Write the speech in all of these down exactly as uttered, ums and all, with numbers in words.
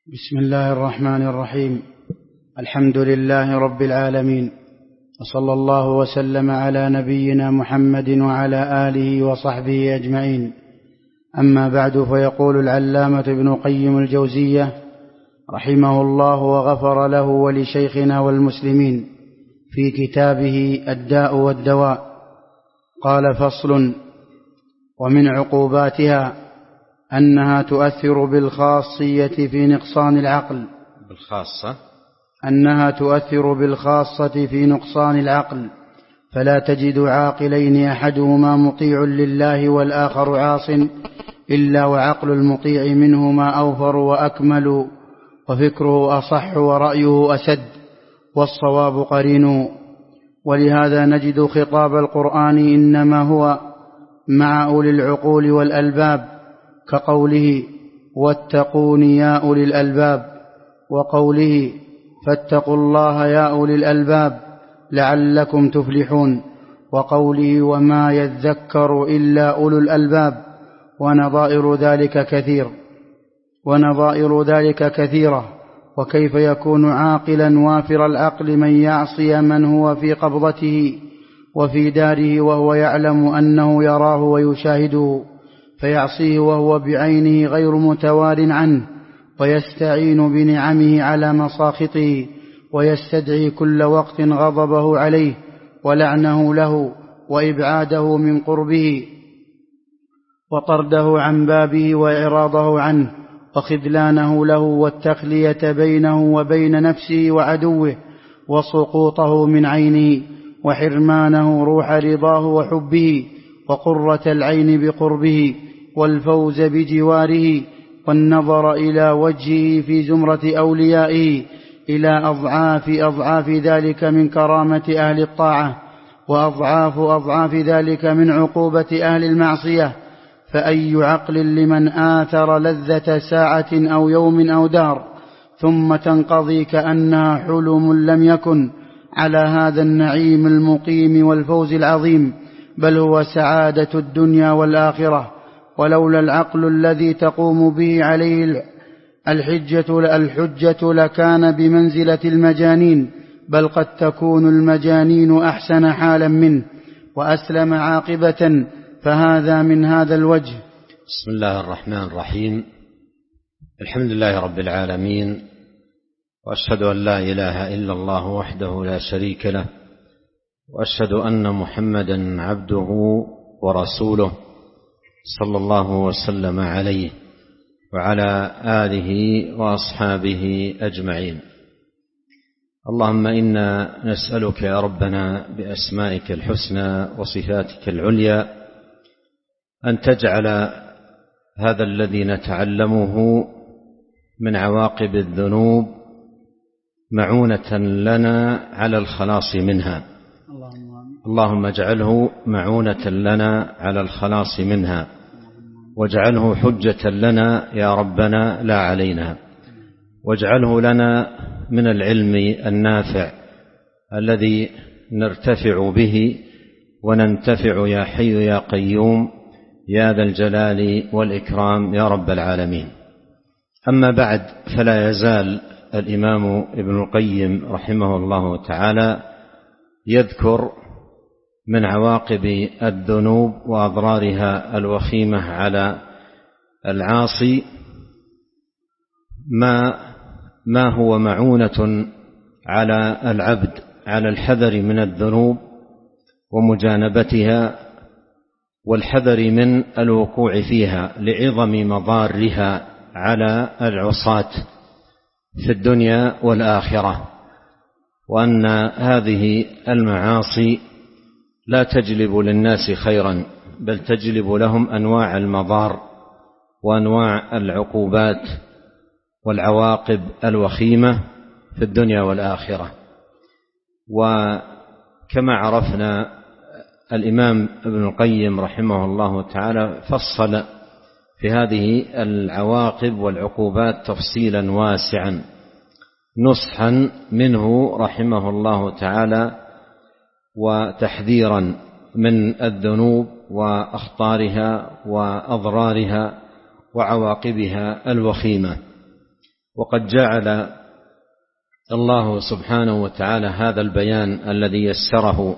بسم الله الرحمن الرحيم. الحمد لله رب العالمين، وصلى الله وسلم على نبينا محمد وعلى آله وصحبه أجمعين. أما بعد، فيقول العلامة ابن قيم الجوزية رحمه الله وغفر له ولشيخنا والمسلمين في كتابه الداء والدواء، قال: فصل: ومن عقوباتها أنها تؤثر بالخاصية في نقصان العقل بالخاصة أنها تؤثر بالخاصة في نقصان العقل، فلا تجد عاقلين أحدهما مطيع لله والآخر عاص إلا وعقل المطيع منهما أوفر وأكمل، وفكره أصح ورأيه أسد، والصواب قرين. ولهذا نجد خطاب القرآن إنما هو مع أولي العقول والألباب، كقوله: واتقون يا أولي الألباب، وقوله: فاتقوا الله يا أولي الألباب لعلكم تفلحون، وقوله: وما يذكر إلا أولو الألباب. ونظائر ذلك كثير ونظائر ذلك كثيرة. وكيف يكون عاقلا وافر العقل من يعصي من هو في قبضته وفي داره وهو يعلم أنه يراه ويشاهده، فيعصيه وهو بعينه غير متوار عنه، ويستعين بنعمه على مساخطه، ويستدعي كل وقت غضبه عليه ولعنه له وإبعاده من قربه وطرده عن بابه وإعراضه عنه وخذلانه له والتخلية بينه وبين نفسه وعدوه، وسقوطه من عينه وحرمانه روح رضاه وحبه وقرة العين بقربه والفوز بجواره والنظر إلى وجهه في زمرة أوليائه، إلى أضعاف أضعاف ذلك من كرامة أهل الطاعة، وأضعاف أضعاف ذلك من عقوبة أهل المعصية. فأي عقل لمن آثر لذة ساعة أو يوم أو دار ثم تنقضي كأنها حلم لم يكن على هذا النعيم المقيم والفوز العظيم، بل هو سعادة الدنيا والآخرة. ولولا العقل الذي تقوم به عليه الحجة الحجة لكان بمنزلة المجانين، بل قد تكون المجانين أحسن حالا منه وأسلم عاقبة، فهذا من هذا الوجه. بسم الله الرحمن الرحيم. الحمد لله رب العالمين، وأشهد أن لا إله إلا الله وحده لا شريك له، وأشهد أن محمدا عبده ورسوله صلى الله وسلم عليه وعلى آله وأصحابه أجمعين. اللهم إنا نسألك يا ربنا بأسمائك الحسنى وصفاتك العليا أن تجعل هذا الذي نتعلمه من عواقب الذنوب معونة لنا على الخلاص منها. اللهم اجعله معونة لنا على الخلاص منها، واجعله حجة لنا يا ربنا لا علينا، واجعله لنا من العلم النافع الذي نرتفع به وننتفع يا حي يا قيوم يا ذا الجلال والإكرام يا رب العالمين. أما بعد، فلا يزال الإمام ابن القيم رحمه الله تعالى يذكر من عواقب الذنوب وأضرارها الوخيمة على العاصي ما ما هو معونة على العبد على الحذر من الذنوب ومجانبتها والحذر من الوقوع فيها لعظم مضارها على العصاة في الدنيا والآخرة، وأن هذه المعاصي لا تجلب للناس خيرا، بل تجلب لهم أنواع المضار وأنواع العقوبات والعواقب الوخيمة في الدنيا والآخرة. وكما عرفنا، الإمام ابن القيم رحمه الله تعالى فصل في هذه العواقب والعقوبات تفصيلا واسعا نصحا منه رحمه الله تعالى وتحذيرا من الذنوب وأخطارها وأضرارها وعواقبها الوخيمة. وقد جعل الله سبحانه وتعالى هذا البيان الذي يسره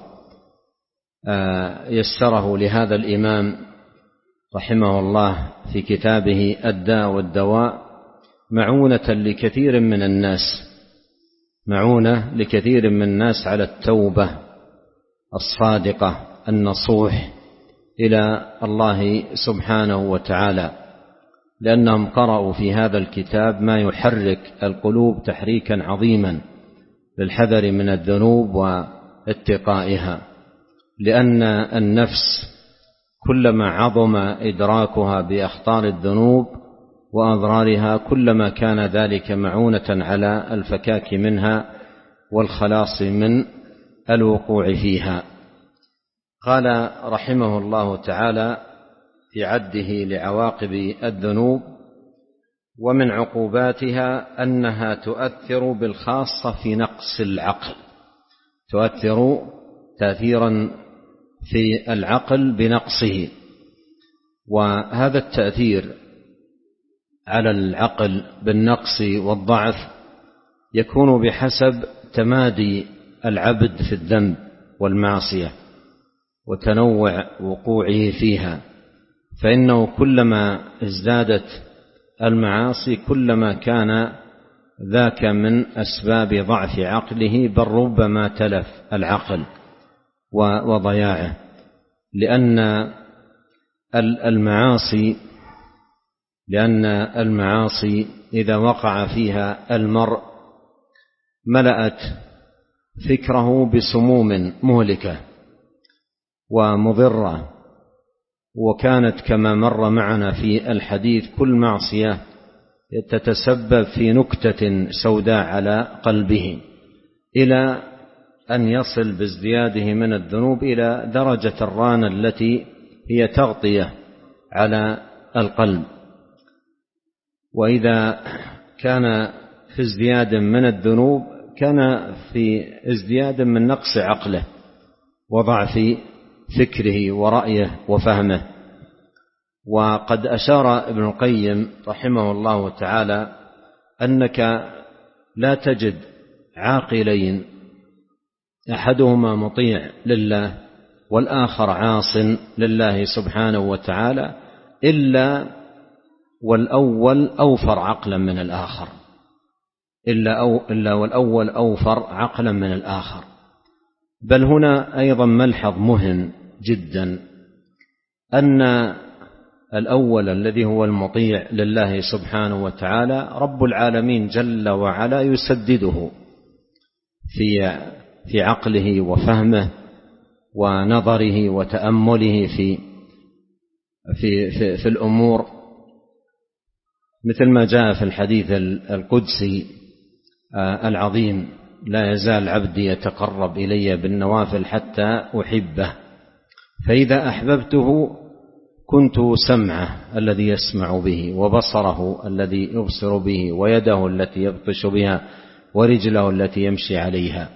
يسره لهذا الإمام رحمه الله في كتابه الداء والدواء معونة لكثير من الناس معونة لكثير من الناس على التوبة الصادقة النصوح إلى الله سبحانه وتعالى، لأنهم قرأوا في هذا الكتاب ما يحرك القلوب تحريكا عظيما للحذر من الذنوب واتقائها، لأن النفس كلما عظم إدراكها بأخطار الذنوب وأضرارها كلما كان ذلك معونة على الفكاك منها والخلاص من الوقوع فيها. قال رحمه الله تعالى في عده لعواقب الذنوب: ومن عقوباتها أنها تؤثر بالخاصة في نقص العقل، تؤثر تأثيرا في العقل بنقصه، وهذا التأثير على العقل بالنقص والضعف يكون بحسب تمادي العبد في الذنب والمعصية وتنوع وقوعه فيها، فإنه كلما ازدادت المعاصي كلما كان ذاك من أسباب ضعف عقله، بل ربما تلف العقل وضياعه، لأن المعاصي لأن المعاصي إذا وقع فيها المرء ملأت فكره بسموم مهلكة ومضرة، وكانت كما مر معنا في الحديث كل معصية تتسبب في نكتة سوداء على قلبه، إلى أن يصل بازدياده من الذنوب إلى درجة الرانة التي هي تغطية على القلب. وإذا كان في ازدياد من الذنوب كان في ازدياد من نقص عقله وضعف فكره ورأيه وفهمه. وقد أشار ابن القيم رحمه الله تعالى أنك لا تجد عاقلين أحدهما مطيع لله والآخر عاص لله سبحانه وتعالى إلا والأول أوفر عقلا من الآخر، إلا, أو إلا والأول أوفر عقلا من الآخر. بل هنا أيضا ملحظ مهم جدا، أن الأول الذي هو المطيع لله سبحانه وتعالى رب العالمين جل وعلا يسدده في في عقله وفهمه ونظره وتأمله في في في, في الأمور، مثل ما جاء في الحديث القدسي العظيم: لا يزال عبدي يتقرب إلي بالنوافل حتى أحبه، فإذا أحببته كنت سمعه الذي يسمع به، وبصره الذي يبصر به، ويده التي يبطش بها، ورجله التي يمشي عليها.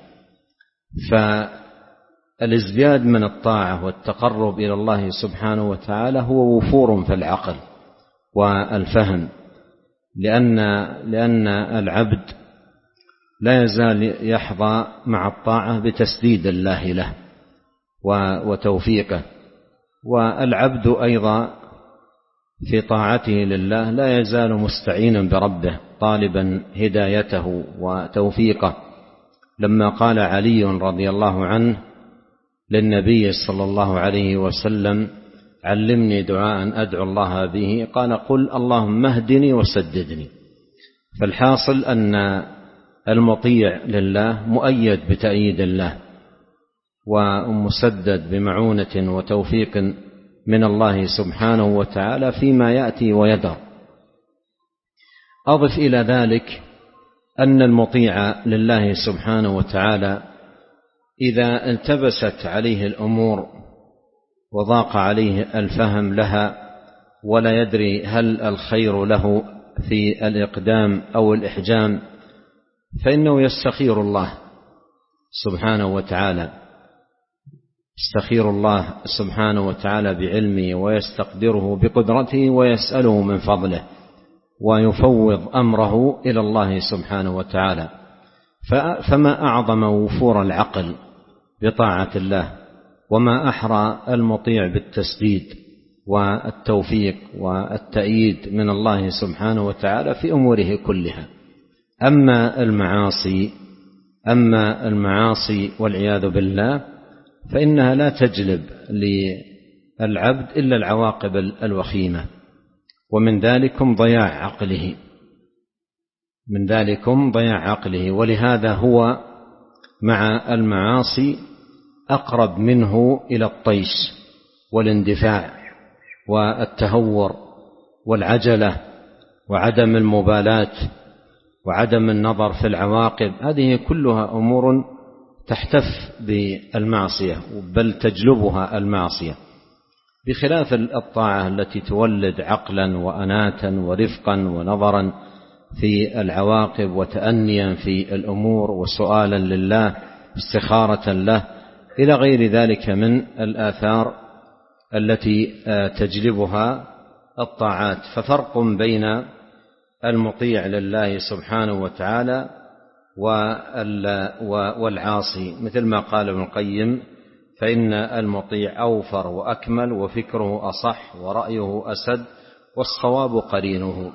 فالازدياد من الطاعة والتقرب إلى الله سبحانه وتعالى هو وفور في العقل والفهم، لأن لأن العبد لا يزال يحظى مع الطاعة بتسديد الله له وتوفيقه، والعبد أيضا في طاعته لله لا يزال مستعينا بربه طالبا هدايته وتوفيقه، لما قال علي رضي الله عنه للنبي صلى الله عليه وسلم: علمني دعاء أدعو الله به، قال: قل اللهم اهدني وسددني. فالحاصل أن المطيع لله مؤيد بتأييد الله ومسدد بمعونة وتوفيق من الله سبحانه وتعالى فيما يأتي ويدر. أضف إلى ذلك أن المطيع لله سبحانه وتعالى إذا التبست عليه الأمور وضاق عليه الفهم لها ولا يدري هل الخير له في الإقدام أو الإحجام، فإنه يستخير الله سبحانه وتعالى يستخير الله سبحانه وتعالى بعلمه، ويستقدره بقدرته، ويسأله من فضله ويفوض أمره إلى الله سبحانه وتعالى. فما أعظم وفور العقل بطاعة الله، وما أحرى المطيع بالتسديد والتوفيق والتأييد من الله سبحانه وتعالى في أموره كلها. أما المعاصي أما المعاصي والعياذ بالله فإنها لا تجلب للعبد إلا العواقب الوخيمة، ومن ذلكم ضياع عقله من ذلكم ضياع عقله ولهذا هو مع المعاصي أقرب منه إلى الطيش والاندفاع والتهور والعجلة وعدم المبالاة وعدم النظر في العواقب. هذه كلها أمور تحتف بالمعصية بل تجلبها المعصية، بخلاف الطاعة التي تولد عقلا وأناتا ورفقا ونظرا في العواقب وتأنيا في الأمور وسؤالا لله استخارة له إلى غير ذلك من الآثار التي تجلبها الطاعات. ففرق بين المطيع لله سبحانه وتعالى والعاصي، مثل ما قال ابن القيم: فإن المطيع أوفر وأكمل وفكره أصح ورأيه أسد والصواب قرينه.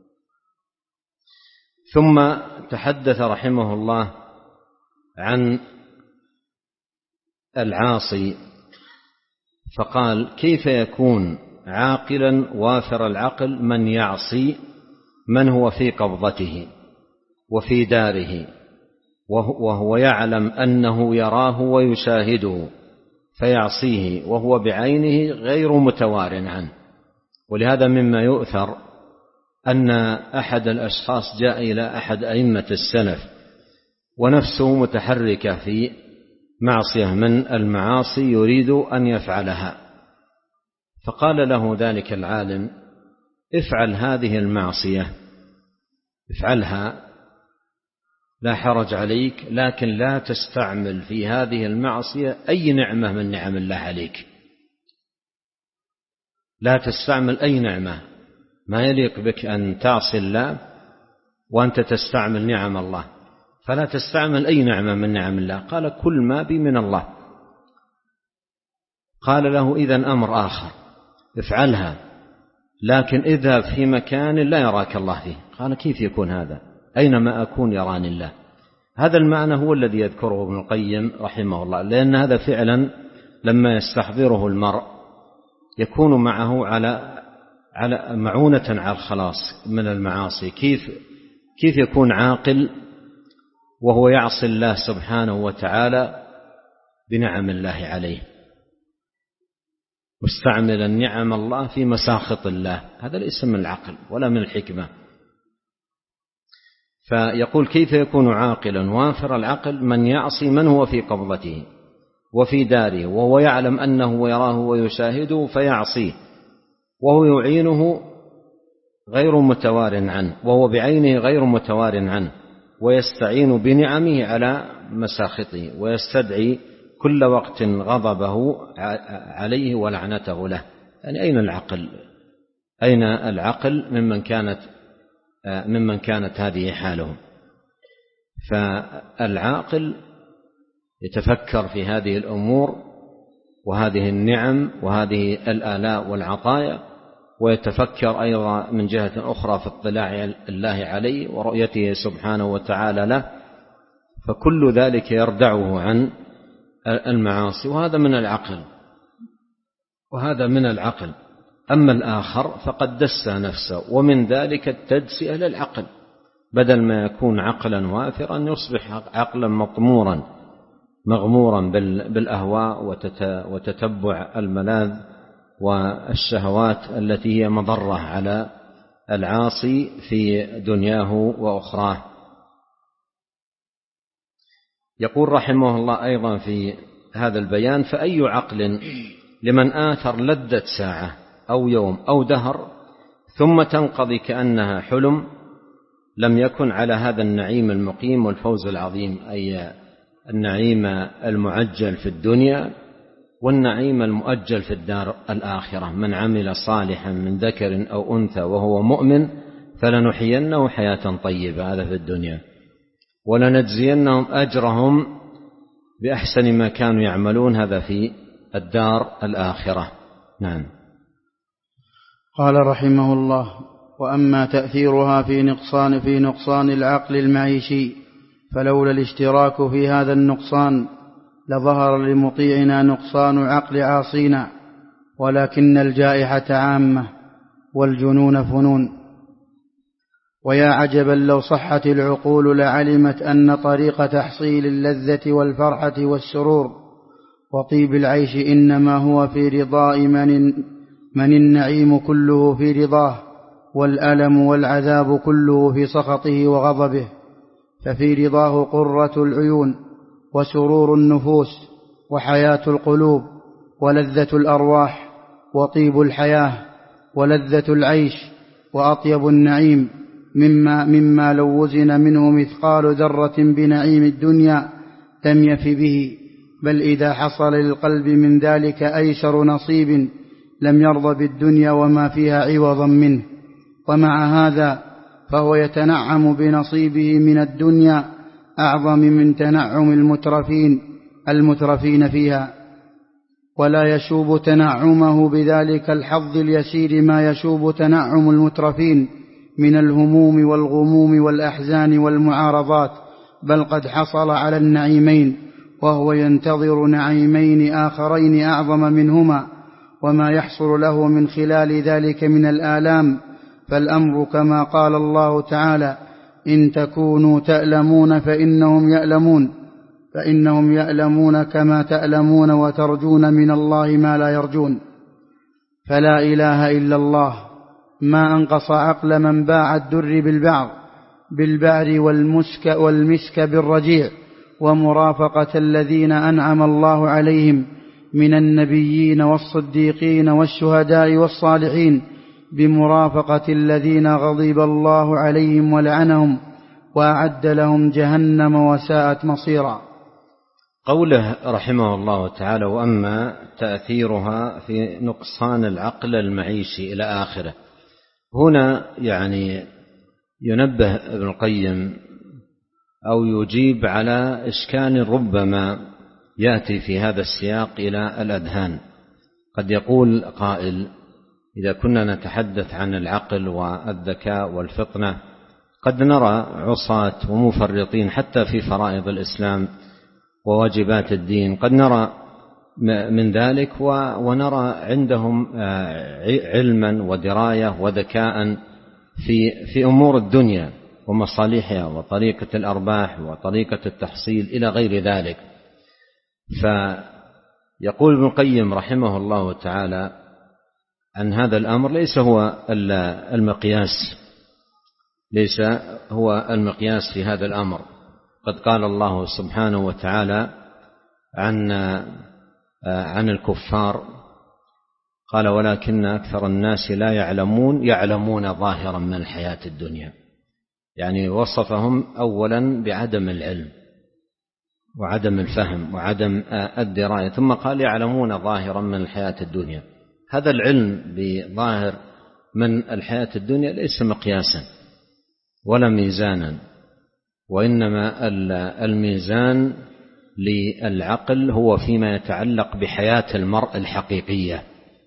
ثم تحدث رحمه الله عن العاصي فقال: كيف يكون عاقلا وافر العقل من يعصي من هو في قبضته وفي داره وهو يعلم أنه يراه ويشاهده فيعصيه وهو بعينه غير متوار عنه. ولهذا مما يؤثر أن أحد الأشخاص جاء إلى أحد أئمة السلف ونفسه متحركة في معصية من المعاصي يريد أن يفعلها، فقال له ذلك العالم: افعل هذه المعصية، افعلها لا حرج عليك، لكن لا تستعمل في هذه المعصية أي نعمة من نعم الله عليك، لا تستعمل أي نعمة. ما يليق بك أن تعصي الله وأنت تستعمل نعم الله، فلا تستعمل أي نعمة من نعم الله. قال: كل ما بي من الله. قال له: إذن أمر آخر، افعلها لكن اذهب في مكان لا يراك الله فيه. قال: كيف يكون هذا؟ أينما أكون يراني الله. هذا المعنى هو الذي يذكره ابن القيم رحمه الله، لأن هذا فعلا لما يستحضره المرء يكون معه على على معونة على الخلاص من المعاصي. كيف كيف يكون عاقل وهو يعصي الله سبحانه وتعالى بنعم الله عليه، مستعملا نعم الله في مساخط الله؟ هذا ليس من العقل ولا من الحكمة. فيقول: كيف يكون عاقلا وافر العقل من يعصي من هو في قبضته وفي داره وهو يعلم أنه يراه ويشاهده فيعصيه وهو يعينه غير متوار عنه وهو بعينه غير متوار عنه، ويستعين بنعمه على مساخطه ويستدعي كل وقت غضبه عليه ولعنته له. يعني أين العقل؟ أين العقل ممن كانت ممن كانت هذه حاله؟ فالعاقل يتفكر في هذه الأمور وهذه النعم وهذه الآلاء والعطايا، ويتفكر أيضا من جهة أخرى في اطلاع الله عليه ورؤيته سبحانه وتعالى له، فكل ذلك يردعه عن المعاصي، وهذا من العقل وهذا من العقل. أما الآخر فقد دس نفسه، ومن ذلك التدسئة للعقل، بدل ما يكون عقلا وافرا يصبح عقلا مطمورا مغمورا بالأهواء وتتبع الملاذ والشهوات التي هي مضرة على العاصي في دنياه وأخراه. يقول رحمه الله أيضا في هذا البيان: فأي عقل لمن آثر لذة ساعة أو يوم أو دهر ثم تنقضي كأنها حلم لم يكن على هذا النعيم المقيم والفوز العظيم، أي النعيم المعجل في الدنيا والنعيم المؤجل في الدار الآخرة. من عمل صالحا من ذكر أو أنثى وهو مؤمن فلنحيينهم حياة طيبة، هذا في الدنيا، ولنجزينهم أجرهم بأحسن ما كانوا يعملون، هذا في الدار الآخرة. نعم. قال رحمه الله: وأما تأثيرها في نقصان في نقصان العقل المعيشي، فلولا الاشتراك في هذا النقصان لظهر لمطيعنا نقصان عقل عاصينا، ولكن الجائحة عامة والجنون فنون. ويا عجبا لو صحت العقول لعلمت أن طريق تحصيل اللذة والفرحة والسرور وطيب العيش إنما هو في رضاء من, من النعيم كله في رضاه، والألم والعذاب كله في سخطه وغضبه. ففي رضاه قرة العيون وسرور النفوس وحياة القلوب ولذة الأرواح وطيب الحياة ولذة العيش وأطيب النعيم، مما, مما لو وزن منه مثقال ذرة بنعيم الدنيا لم يف به، بل إذا حصل للقلب من ذلك أيسر نصيب لم يرضى بالدنيا وما فيها عوضا منه. ومع هذا فهو يتنعم بنصيبه من الدنيا أعظم من تنعم المترفين المترفين فيها، ولا يشوب تنعمه بذلك الحظ اليسير ما يشوب تنعم المترفين من الهموم والغموم والأحزان والمعارضات، بل قد حصل على النعيمين وهو ينتظر نعيمين آخرين أعظم منهما، وما يحصل له من خلال ذلك من الآلام. فالأمر كما قال الله تعالى: إن تكونوا تألمون فإنهم يألمون فإنهم يألمون كما تألمون وترجون من الله ما لا يرجون. فلا إله إلا الله ما أنقص عقل من باع الدر بالبعض بالبعر والمسك, والمسك بالرجيع، ومرافقة الذين أنعم الله عليهم من النبيين والصديقين والشهداء والصالحين، بمرافقة الذين غضب الله عليهم ولعنهم وأعد لهم جهنم وساءت مصيرا. قوله رحمه الله تعالى: وأما تأثيرها في نقصان العقل المعيشي إلى آخره، هنا يعني ينبه ابن القيم أو يجيب على إشكال ربما يأتي في هذا السياق إلى الأذهان. قد يقول قائل: إذا كنا نتحدث عن العقل والذكاء والفطنة قد نرى عصاة ومفرطين حتى في فرائض الإسلام وواجبات الدين، قد نرى من ذلك ونرى عندهم علما ودراية وذكاء في في أمور الدنيا ومصالحها وطريقة الأرباح وطريقة التحصيل إلى غير ذلك. فيقول ابن القيم رحمه الله تعالى أن هذا الأمر ليس هو المقياس ليس هو المقياس في هذا الأمر. قد قال الله سبحانه وتعالى عن عن الكفار، قال: ولكن أكثر الناس لا يعلمون يعلمون ظاهرا من الحياة الدنيا. يعني وصفهم أولا بعدم العلم وعدم الفهم وعدم الدراية، ثم قال: يعلمون ظاهرا من الحياة الدنيا. هذا العلم بظاهر من الحياة الدنيا ليس مقياسا ولا ميزانا، وإنما الميزان للعقل هو فيما يتعلق بحياة المرء الحقيقية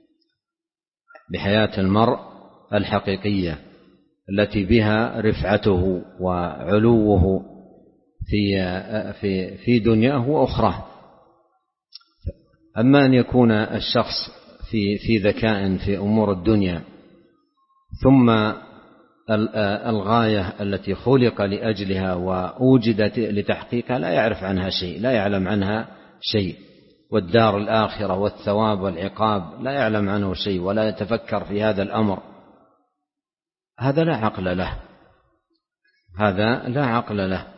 بحياة المرء الحقيقية التي بها رفعته وعلوه في في في دنياه وأخراه. أما أن يكون الشخص في في ذكاء في أمور الدنيا ثم الغاية التي خلق لأجلها وأوجدت لتحقيقها لا يعرف عنها شيء، لا يعلم عنها شيء، والدار الآخرة والثواب والعقاب لا يعلم عنه شيء ولا يتفكر في هذا الأمر، هذا لا عقل له هذا لا عقل له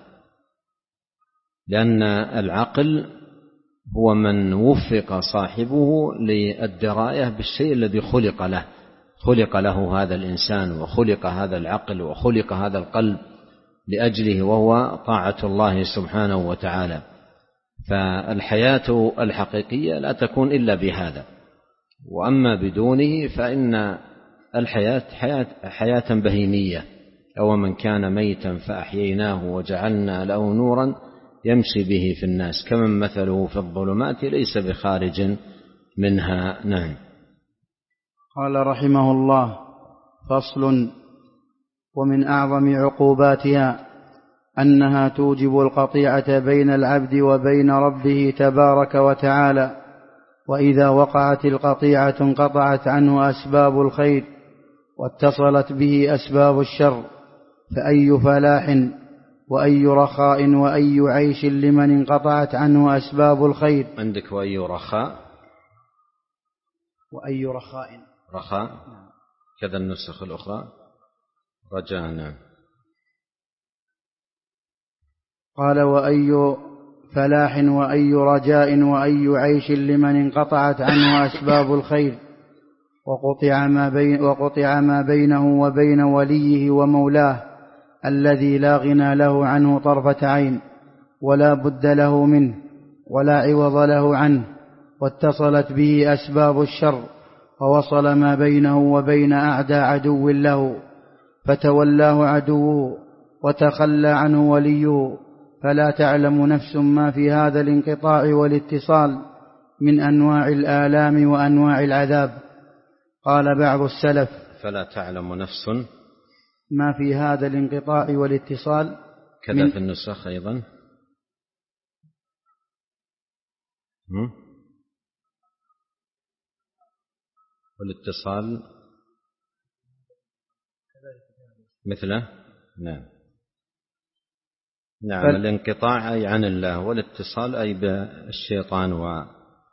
لأن العقل هو من وفق صاحبه للدراية بالشيء الذي خلق له خلق له هذا الإنسان وخلق هذا العقل وخلق هذا القلب لأجله، وهو طاعة الله سبحانه وتعالى. فالحياة الحقيقية لا تكون إلا بهذا، وأما بدونه فإن الحياة حياة, حياة بهيمية أو من كان ميتا فأحييناه وجعلنا له نورا يمشي به في الناس كمن مثله في الظلمات ليس بخارج منها. نعم. قال رحمه الله: فصل. ومن أعظم عقوباتها أنها توجب القطيعة بين العبد وبين ربه تبارك وتعالى، وإذا وقعت القطيعة انقطعت عنه أسباب الخير واتصلت به أسباب الشر، فأي فلاح وأي رخاء وأي عيش لمن انقطعت عنه أسباب الخير. عندك وأي رخاء وأي رخاء رخاء كذا النسخ الأخرى رجانا. قال: وأي فلاح وأي رجاء وأي عيش لمن انقطعت عنه أسباب الخير وقطع ما, بين وقطع ما بينه وبين وليه ومولاه الذي لا غنى له عنه طرفة عين ولا بد له منه ولا عوض له عنه، واتصلت به أسباب الشر ووصل ما بينه وبين أعداء عدو له، فتولاه عدوه وتخلى عنه وليه، فلا تعلم نفس ما في هذا الانقطاع والاتصال من أنواع الآلام وأنواع العذاب. قال بعض السلف: فلا تعلم نفس ما في هذا الانقطاع والاتصال. كذا في النسخ أيضا والاتصال مثله. نعم. نعم. ف... الانقطاع أي عن الله، والاتصال أي بالشيطان وما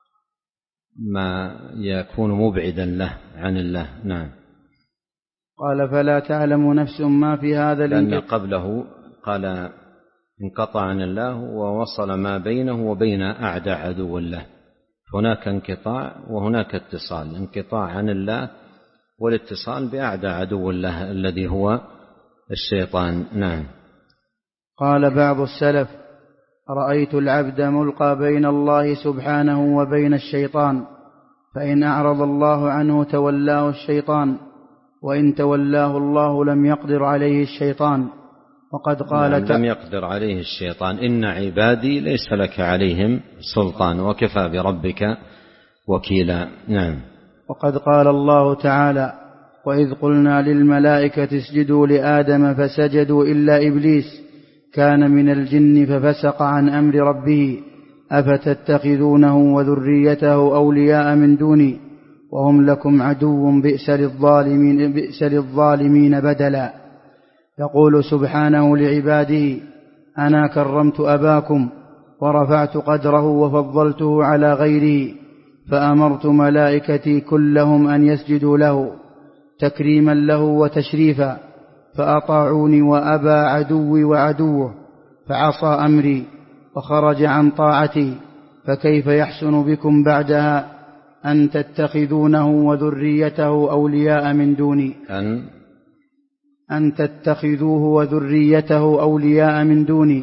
يكون مبعدا له عن الله. نعم. قال: فلا تعلم نفس ما في هذا الانقطاع، لأن قبله قال انقطع عن الله ووصل ما بينه وبين أعداء عدو الله، هناك انقطاع وهناك اتصال، انقطاع عن الله والاتصال بأعداء عدو الله الذي هو الشيطان. نعم. قال بعض السلف: رأيت العبد ملقى بين الله سبحانه وبين الشيطان، فإن أعرض الله عنه تولاه الشيطان، وإن تولاه الله لم يقدر عليه الشيطان. وقد قال نعم. لم يقدر عليه الشيطان: إن عبادي ليس لك عليهم سلطان وكفى بربك وكيلا. نعم. وقد قال الله تعالى: وإذ قلنا للملائكة اسجدوا لآدم فسجدوا إلا إبليس كان من الجن ففسق عن أمر ربه أفتتخذونه وذريته أولياء من دوني وهم لكم عدو بئس للظالمين, بئس للظالمين بدلا. يقول سبحانه لعباده: أنا كرمت أباكم ورفعت قدره وفضلته على غيره، فأمرت ملائكتي كلهم أن يسجدوا له تكريما له وتشريفا، فأطاعوني وأبى عدوي وعدوه فعصى أمري وخرج عن طاعتي، فكيف يحسن بكم بعدها أن تتخذونه وذريته أولياء من دوني أن, أن تتخذوه وذريته أولياء من دوني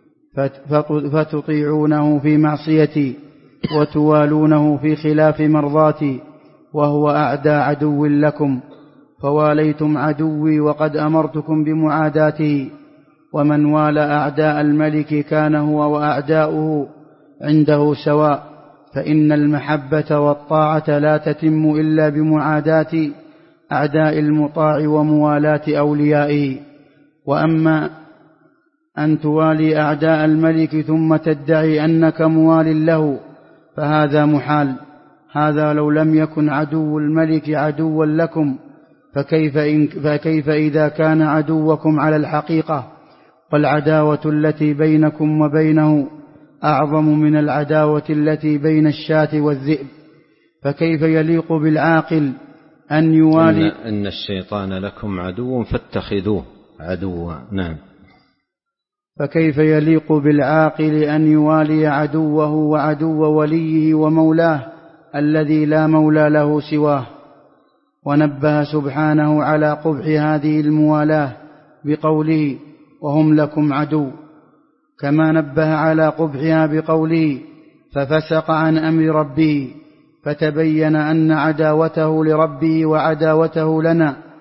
فتطيعونه في معصيتي وتوالونه في خلاف مرضاتي وهو أعدى عدو لكم، فواليتم عدوي وقد أمرتكم بمعاداته. ومن والى أعداء الملك كان هو وأعداؤه عنده سواء، فإن المحبة والطاعة لا تتم إلا بمعاداة أعداء المطاع وموالاة أوليائه. وأما أن توالي أعداء الملك ثم تدعي أنك موال له فهذا محال، هذا لو لم يكن عدو الملك عدوا لكم، فكيف, إن فكيف إذا كان عدوكم على الحقيقة، والعداوة التي بينكم وبينه أعظم من العداوة التي بين الشاة والذئب، فكيف يليق بالعاقل أن يوالي إن, إن الشيطان لكم عدو فاتخذوه عدوا. نعم. فكيف يليق بالعاقل أن يوالي عدوه وعدو وليه ومولاه الذي لا مولى له سواه. ونبه سبحانه على قبح هذه الموالاة بقوله: وهم لكم عدو، كما نبه على قبحها بقوله: ففسق عن أمر ربه، فتبين أن عداوته لربه وعداوته لنا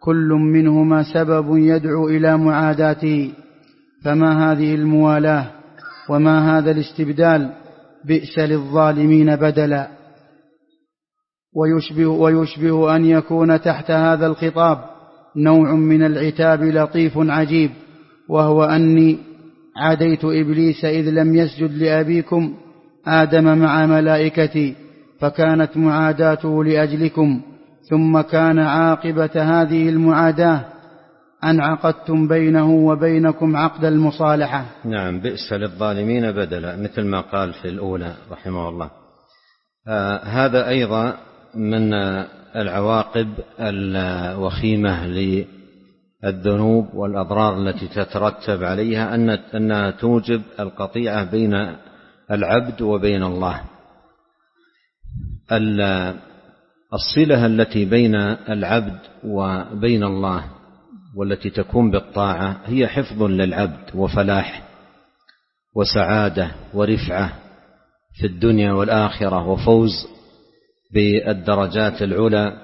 كل منهما سبب يدعو إلى معاداته، فما هذه الموالاة وما هذا الاستبدال؟ بئس للظالمين بدلا. ويشبه, ويشبه أن يكون تحت هذا الخطاب نوع من العتاب لطيف عجيب، وهو أني عاديت إبليس إذ لم يسجد لأبيكم آدم مع ملائكتي، فكانت معاداته لأجلكم، ثم كان عاقبة هذه المعاداة أن عقدتم بينه وبينكم عقد المصالحة. نعم، بئس للظالمين بدلا، مثل ما قال في الأولى رحمه الله. آه هذا أيضا من العواقب الوخيمة للذنوب والأضرار التي تترتب عليها، أن أنها توجب القطيعة بين العبد وبين الله. الصلة التي بين العبد وبين الله والتي تكون بالطاعة هي حفظ للعبد وفلاح وسعادة ورفعة في الدنيا والآخرة، وفوز بالدرجات العلى،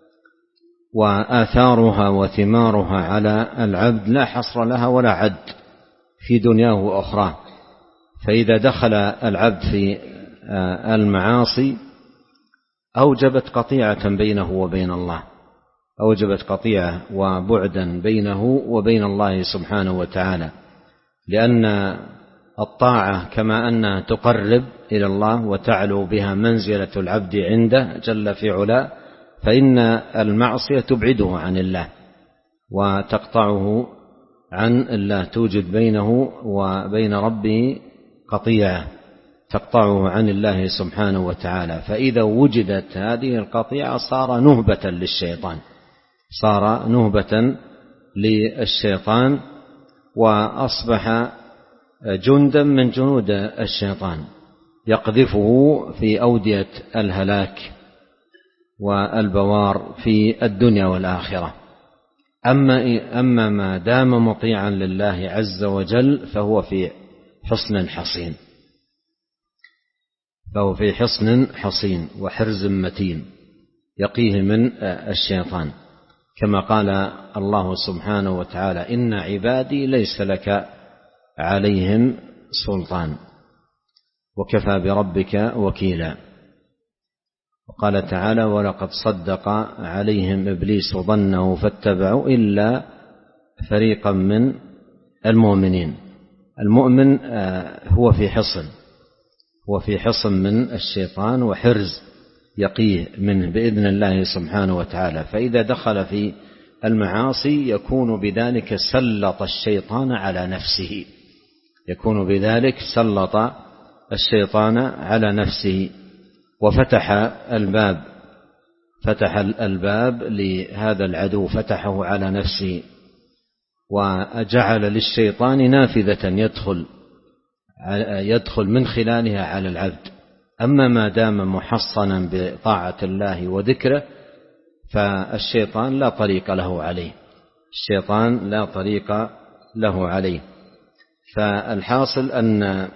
وآثارها وثمارها على العبد لا حصر لها ولا عد في دنياه وأخراه. فإذا دخل العبد في المعاصي أوجبت قطيعة بينه وبين الله، أوجبت قطيعة وبعدا بينه وبين الله سبحانه وتعالى، لأن الطاعة كما أنها تقرب إلى الله وتعلو بها منزلة العبد عنده جل في علاه، فإن المعصية تبعده عن الله وتقطعه عن الله، توجد بينه وبين ربه قطيعة تقطعه عن الله سبحانه وتعالى. فإذا وجدت هذه القطيعة صار نهبة للشيطان، صار نهبة للشيطان وأصبح جندا من جنود الشيطان يقذفه في أودية الهلاك والبوار في الدنيا والآخرة. أما, أما ما دام مطيعا لله عز وجل فهو في حصن حصين، فهو في حصن حصين وحرز متين يقيه من الشيطان، كما قال الله سبحانه وتعالى: إن عبادي ليس لك عليهم سلطان وكفى بربك وكيلا. وقال تعالى: ولقد صدق عليهم إبليس ظنه فاتبعوا إلا فريقا من المؤمنين. المؤمن هو في حصن، هو في حصن من الشيطان وحرز يقيه منه بإذن الله سبحانه وتعالى. فإذا دخل في المعاصي يكون بذلك سلط الشيطان على نفسه، يكون بذلك سلط الشيطان على نفسه وفتح الباب، فتح الباب لهذا العدو، فتحه على نفسه وجعل للشيطان نافذة يدخل يدخل من خلالها على العبد. أما ما دام محصنا بطاعة الله وذكره فالشيطان لا طريق له عليه، الشيطان لا طريق له عليه. فالحاصل أن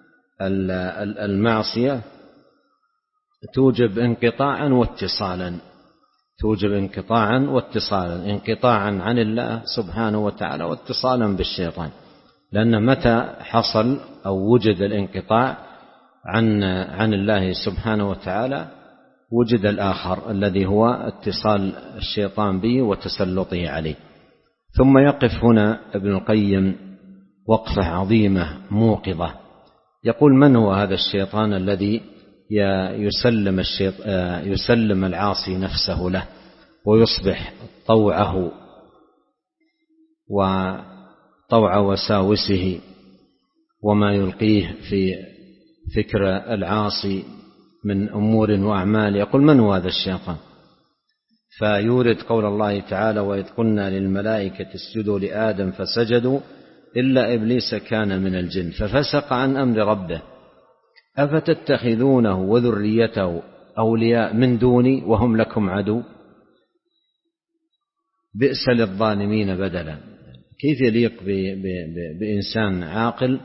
المعصية توجب انقطاعا واتصالا، توجب انقطاعا واتصالا، انقطاعا عن الله سبحانه وتعالى واتصالا بالشيطان، لأن متى حصل أو وجد الانقطاع عن عن الله سبحانه وتعالى وجد الآخر الذي هو اتصال الشيطان به وتسلطه عليه. ثم يقف هنا ابن القيم وقفة عظيمة موقظة، يقول: من هو هذا الشيطان الذي يسلم, يسلم العاصي نفسه له ويصبح طوعه وطوع وساوسه وما يلقيه في فكر العاصي من أمور وأعمال؟ يقول: من هو هذا الشيطان؟ فيورد قول الله تعالى: وإذ قلنا للملائكة اسجدوا لآدم فسجدوا إلا إبليس كان من الجن ففسق عن أمر ربه أفتتخذونه وذريته أولياء من دوني وهم لكم عدو بئس للظالمين بدلا. كيف يليق بإنسان عاقل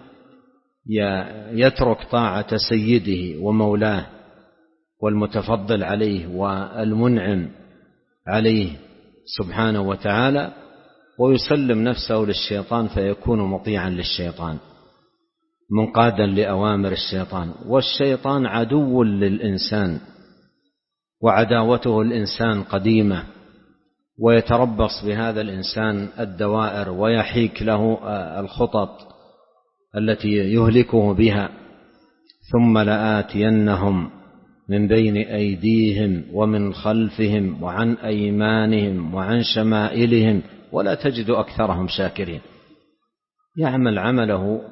يترك طاعة سيده ومولاه والمتفضل عليه والمنعم عليه سبحانه وتعالى ويسلم نفسه للشيطان فيكون مطيعا للشيطان منقادا لأوامر الشيطان. والشيطان عدو للإنسان وعداوته الإنسان قديمة، ويتربص بهذا الإنسان الدوائر ويحيك له الخطط التي يهلكه بها. ثم لآتينهم من بين أيديهم ومن خلفهم وعن أيمانهم وعن شمائلهم ولا تجد أكثرهم شاكرين. يعمل عمله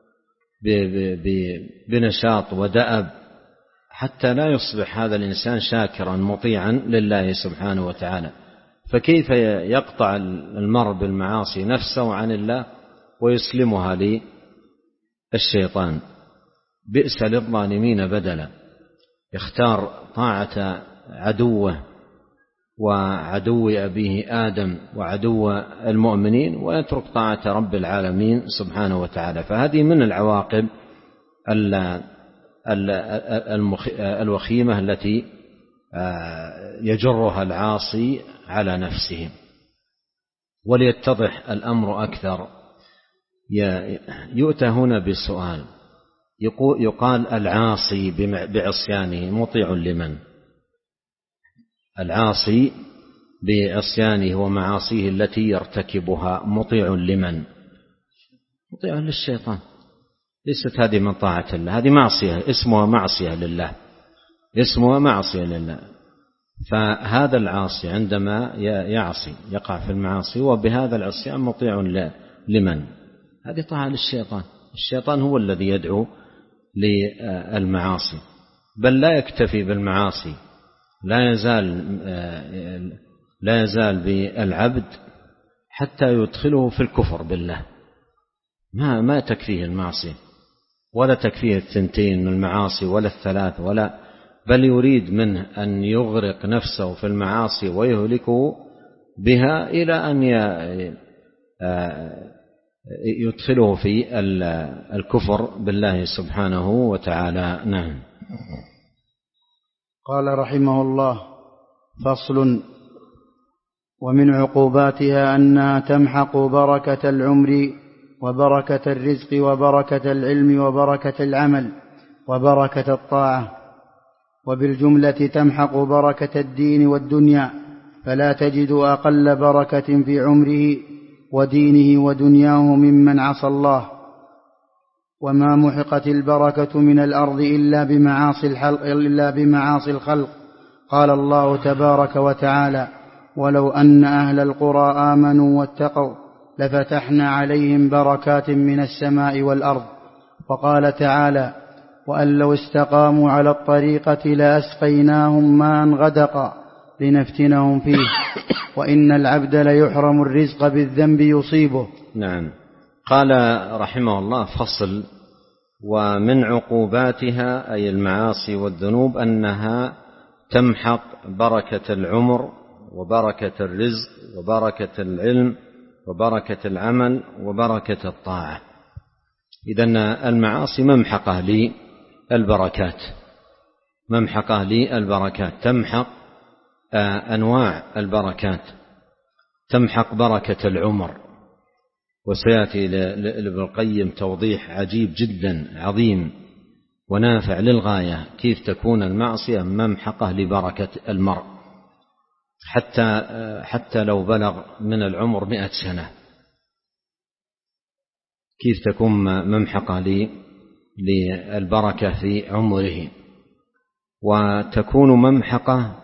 بنشاط ودأب حتى لا يصبح هذا الإنسان شاكرا مطيعا لله سبحانه وتعالى. فكيف يقطع المرء بالمعاصي نفسه عن الله ويسلمها للشيطان؟ بئس للظالمين بدلا. يختار طاعة عدوه وعدو أبيه آدم وعدو المؤمنين ويترك طاعة رب العالمين سبحانه وتعالى. فهذه من العواقب الوخيمة التي يجرها العاصي على نفسه. وليتضح الأمر أكثر يؤتى هنا بسؤال، يقال العاصي بعصيانه مطيع لمن؟ العاصي بعصيانه ومعاصيه التي يرتكبها مطيع لمن؟ مطيع للشيطان. ليست هذه من طاعة الله، هذه معصية، اسمها معصية لله، اسمها معصية لله. فهذا العاصي عندما يعصي يقع في المعاصي وبهذا العصيان مطيع لمن؟ هذه طاعة للشيطان. الشيطان هو الذي يدعو للمعاصي، بل لا يكتفي بالمعاصي، لا يزال لا يزال بالعبد حتى يدخله في الكفر بالله. ما ما تكفيه المعصية ولا تكفيه الثنتين من المعاصي ولا الثلاث، ولا بل يريد منه أن يغرق نفسه في المعاصي ويهلكه بها إلى أن يدخله في الكفر بالله سبحانه وتعالى. نعم. قال رحمه الله: فصل. ومن عقوباتها أنها تمحق بركة العمر وبركة الرزق وبركة العلم وبركة العمل وبركة الطاعة، وبالجملة تمحق بركة الدين والدنيا، فلا تجد أقل بركة في عمره ودينه ودنياه ممن عصى الله. وما محقت البركة من الأرض إلا بمعاصي الخلق, إلا بمعاصي الخلق. قال الله تبارك وتعالى: ولو أن أهل القرى آمنوا واتقوا لفتحنا عليهم بركات من السماء والأرض. وقال تعالى: وأن لو استقاموا على الطريقة لأسقيناهم ماء غدقا لنفتنهم فيه وإن العبد ليحرم الرزق بالذنب يصيبه. نعم. قال رحمه الله: فصل. ومن عقوباتها أي المعاصي والذنوب أنها تمحق بركة العمر وبركة الرزق وبركة العلم وبركة العمل وبركة الطاعة. إذن المعاصي ممحقة للبركات، ممحقة للبركات، تمحق أنواع البركات، تمحق بركة العمر. وسيأتي لابن القيم توضيح عجيب جدا عظيم ونافع للغاية كيف تكون المعصية ممحقة لبركة المرء، حتى حتى لو بلغ من العمر مئة سنة كيف تكون ممحقة للبركة في عمره، وتكون ممحقة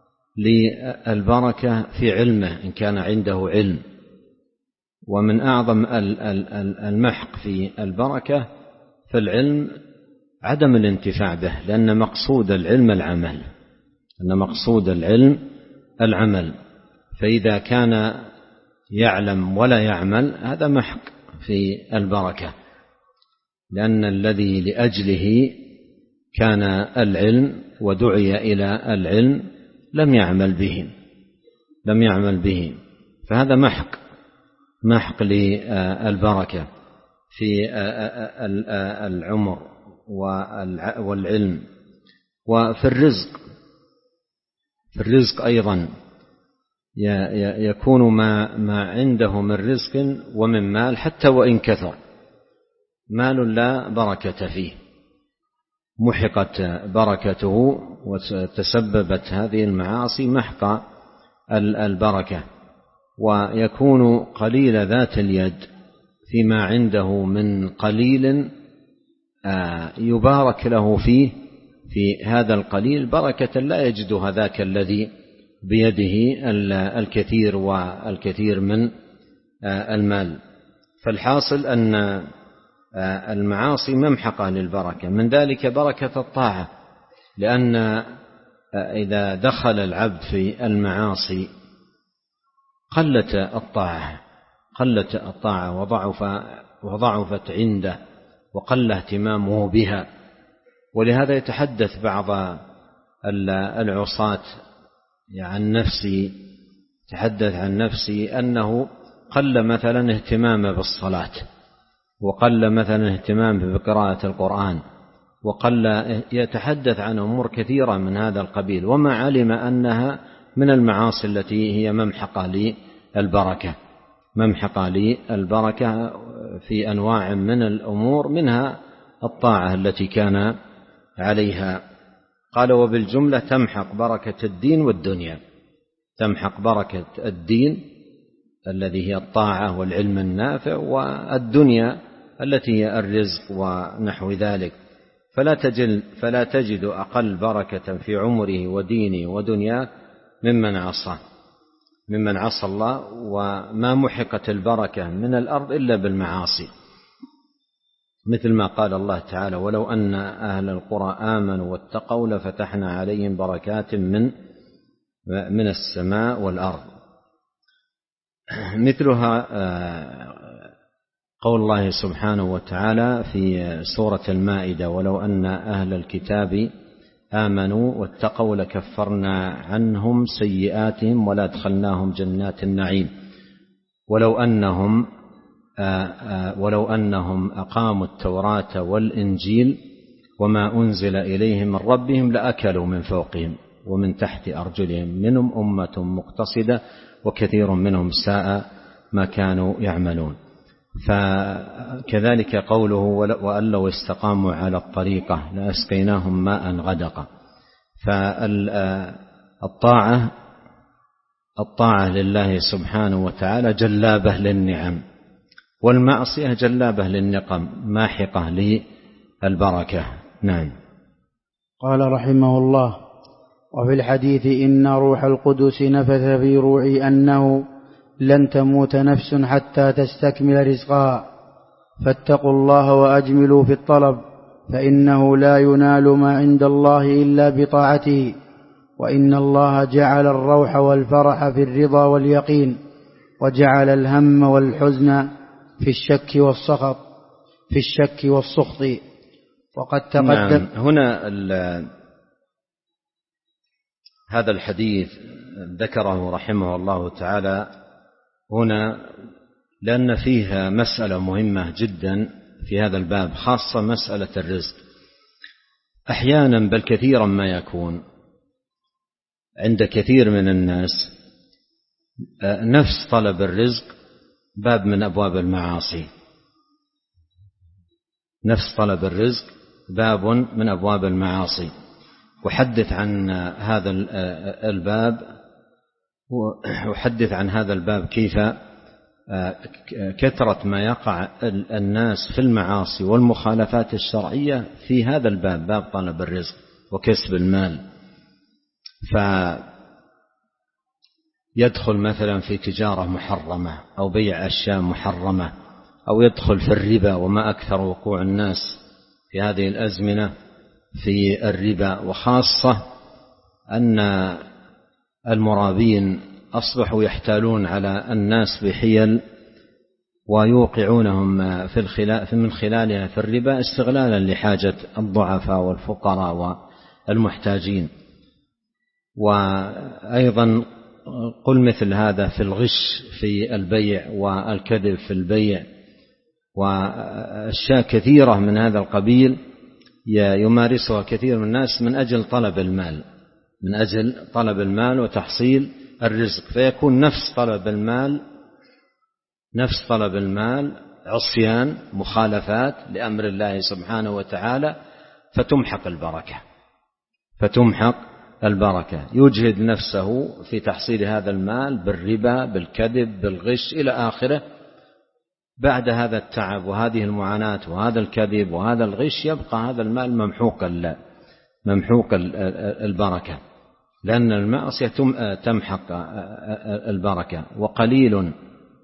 للبركة في علمه إن كان عنده علم. ومن أعظم المحق في البركة في العلم عدم الانتفاع به، لأن مقصود العلم العمل، أن مقصود العلم العمل. فإذا كان يعلم ولا يعمل هذا محق في البركة، لأن الذي لأجله كان العلم ودعي إلى العلم لم يعمل به لم يعمل به فهذا محق محق للبركة في العمر والعلم. وفي الرزق في الرزق أيضا يكون ما, ما عنده من رزق ومن مال حتى وإن كثر، مال لا بركة فيه، محقت بركته وتسببت هذه المعاصي محق البركة. ويكون قليل ذات اليد فيما عنده من قليل يبارك له فيه في هذا القليل بركة لا يجدها ذاك الذي بيده الكثير والكثير من المال. فالحاصل أن المعاصي ممحقة للبركة، من ذلك بركة الطاعة، لأن إذا دخل العبد في المعاصي قلت الطاعة قلت الطاعة وضعف وضعفت عنده وقل اهتمامه بها. ولهذا يتحدث بعض العصاة عن نفسي تحدث عن نفسي أنه قل مثلا اهتمامه بالصلاة، وقل مثلا اهتمامه بقراءة القرآن، وقل يتحدث عن أمور كثيرة من هذا القبيل، وما علم أنها من المعاصي التي هي ممحقة للبركة ممحقة للبركة في أنواع من الأمور، منها الطاعة التي كان عليها. قال وبالجملة تمحق بركة الدين والدنيا، تمحق بركة الدين الذي هي الطاعة والعلم النافع، والدنيا التي هي الرزق ونحو ذلك. فلا تجد, فلا تجد أقل بركة في عمره ودينه ودنياه ممن عصى ممن عصى الله، وما محقت البركة من الأرض إلا بالمعاصي، مثل ما قال الله تعالى ولو أن أهل القرى آمنوا واتقوا لفتحنا عليهم بركات من من السماء والأرض. مثلها قول الله سبحانه وتعالى في سورة المائدة ولو أن أهل الكتاب آمنوا واتقوا لكفرنا عنهم سيئاتهم ولأدخلناهم جنات النعيم ولو أنهم ولو أنهم أقاموا التوراة والإنجيل وما أنزل إليهم من ربهم لأكلوا من فوقهم ومن تحت أرجلهم منهم أمة مقتصدة وكثير منهم ساء ما كانوا يعملون. فكذلك قوله وأن لو استقاموا على الطريقة لأسقيناهم ماء غدقا. فالطاعة الطاعة لله سبحانه وتعالى جلابة للنعم، والمعصية جلابة للنقم ماحقة للبركة. نعم. قال رحمه الله وفي الحديث إن روح القدس نفث في روعي أنه لن تموت نفس حتى تستكمل رزقها، فاتقوا الله وأجملوا في الطلب، فإنه لا ينال ما عند الله إلا بطاعته، وإن الله جعل الروح والفرح في الرضا واليقين، وجعل الهم والحزن في الشك والسخط في الشك والسخط. وقد تقدم. نعم. هنا هذا الحديث ذكره رحمه الله تعالى هنا لأن فيها مسألة مهمة جدا في هذا الباب، خاصة مسألة الرزق. أحيانا بل كثيرا ما يكون عند كثير من الناس نفس طلب الرزق باب من أبواب المعاصي، نفس طلب الرزق باب من أبواب المعاصي. وحدث عن هذا الباب وحدث عن هذا الباب كيف كثرة ما يقع الناس في المعاصي والمخالفات الشرعية في هذا الباب، باب طلب الرزق وكسب المال. فيدخل مثلا في تجارة محرمة أو بيع أشياء محرمة، أو يدخل في الربا، وما أكثر وقوع الناس في هذه الأزمنة في الربا، وخاصة أن المرابين أصبحوا يحتالون على الناس بحيل ويوقعونهم في الخلال من خلالها في الربا استغلالا لحاجة الضعفاء والفقراء والمحتاجين. وأيضا قل مثل هذا في الغش في البيع والكذب في البيع، وأشياء كثيرة من هذا القبيل يمارسها كثير من الناس من أجل طلب المال من أجل طلب المال وتحصيل الرزق، فيكون نفس طلب المال نفس طلب المال عصيان مخالفات لأمر الله سبحانه وتعالى، فتمحق البركة فتمحق البركة يجهد نفسه في تحصيل هذا المال بالربا بالكذب بالغش إلى آخره. بعد هذا التعب وهذه المعاناة وهذا الكذب وهذا الغش يبقى هذا المال ممحوق ممحوق البركة، لأن المعصية تمحق البركة. وقليل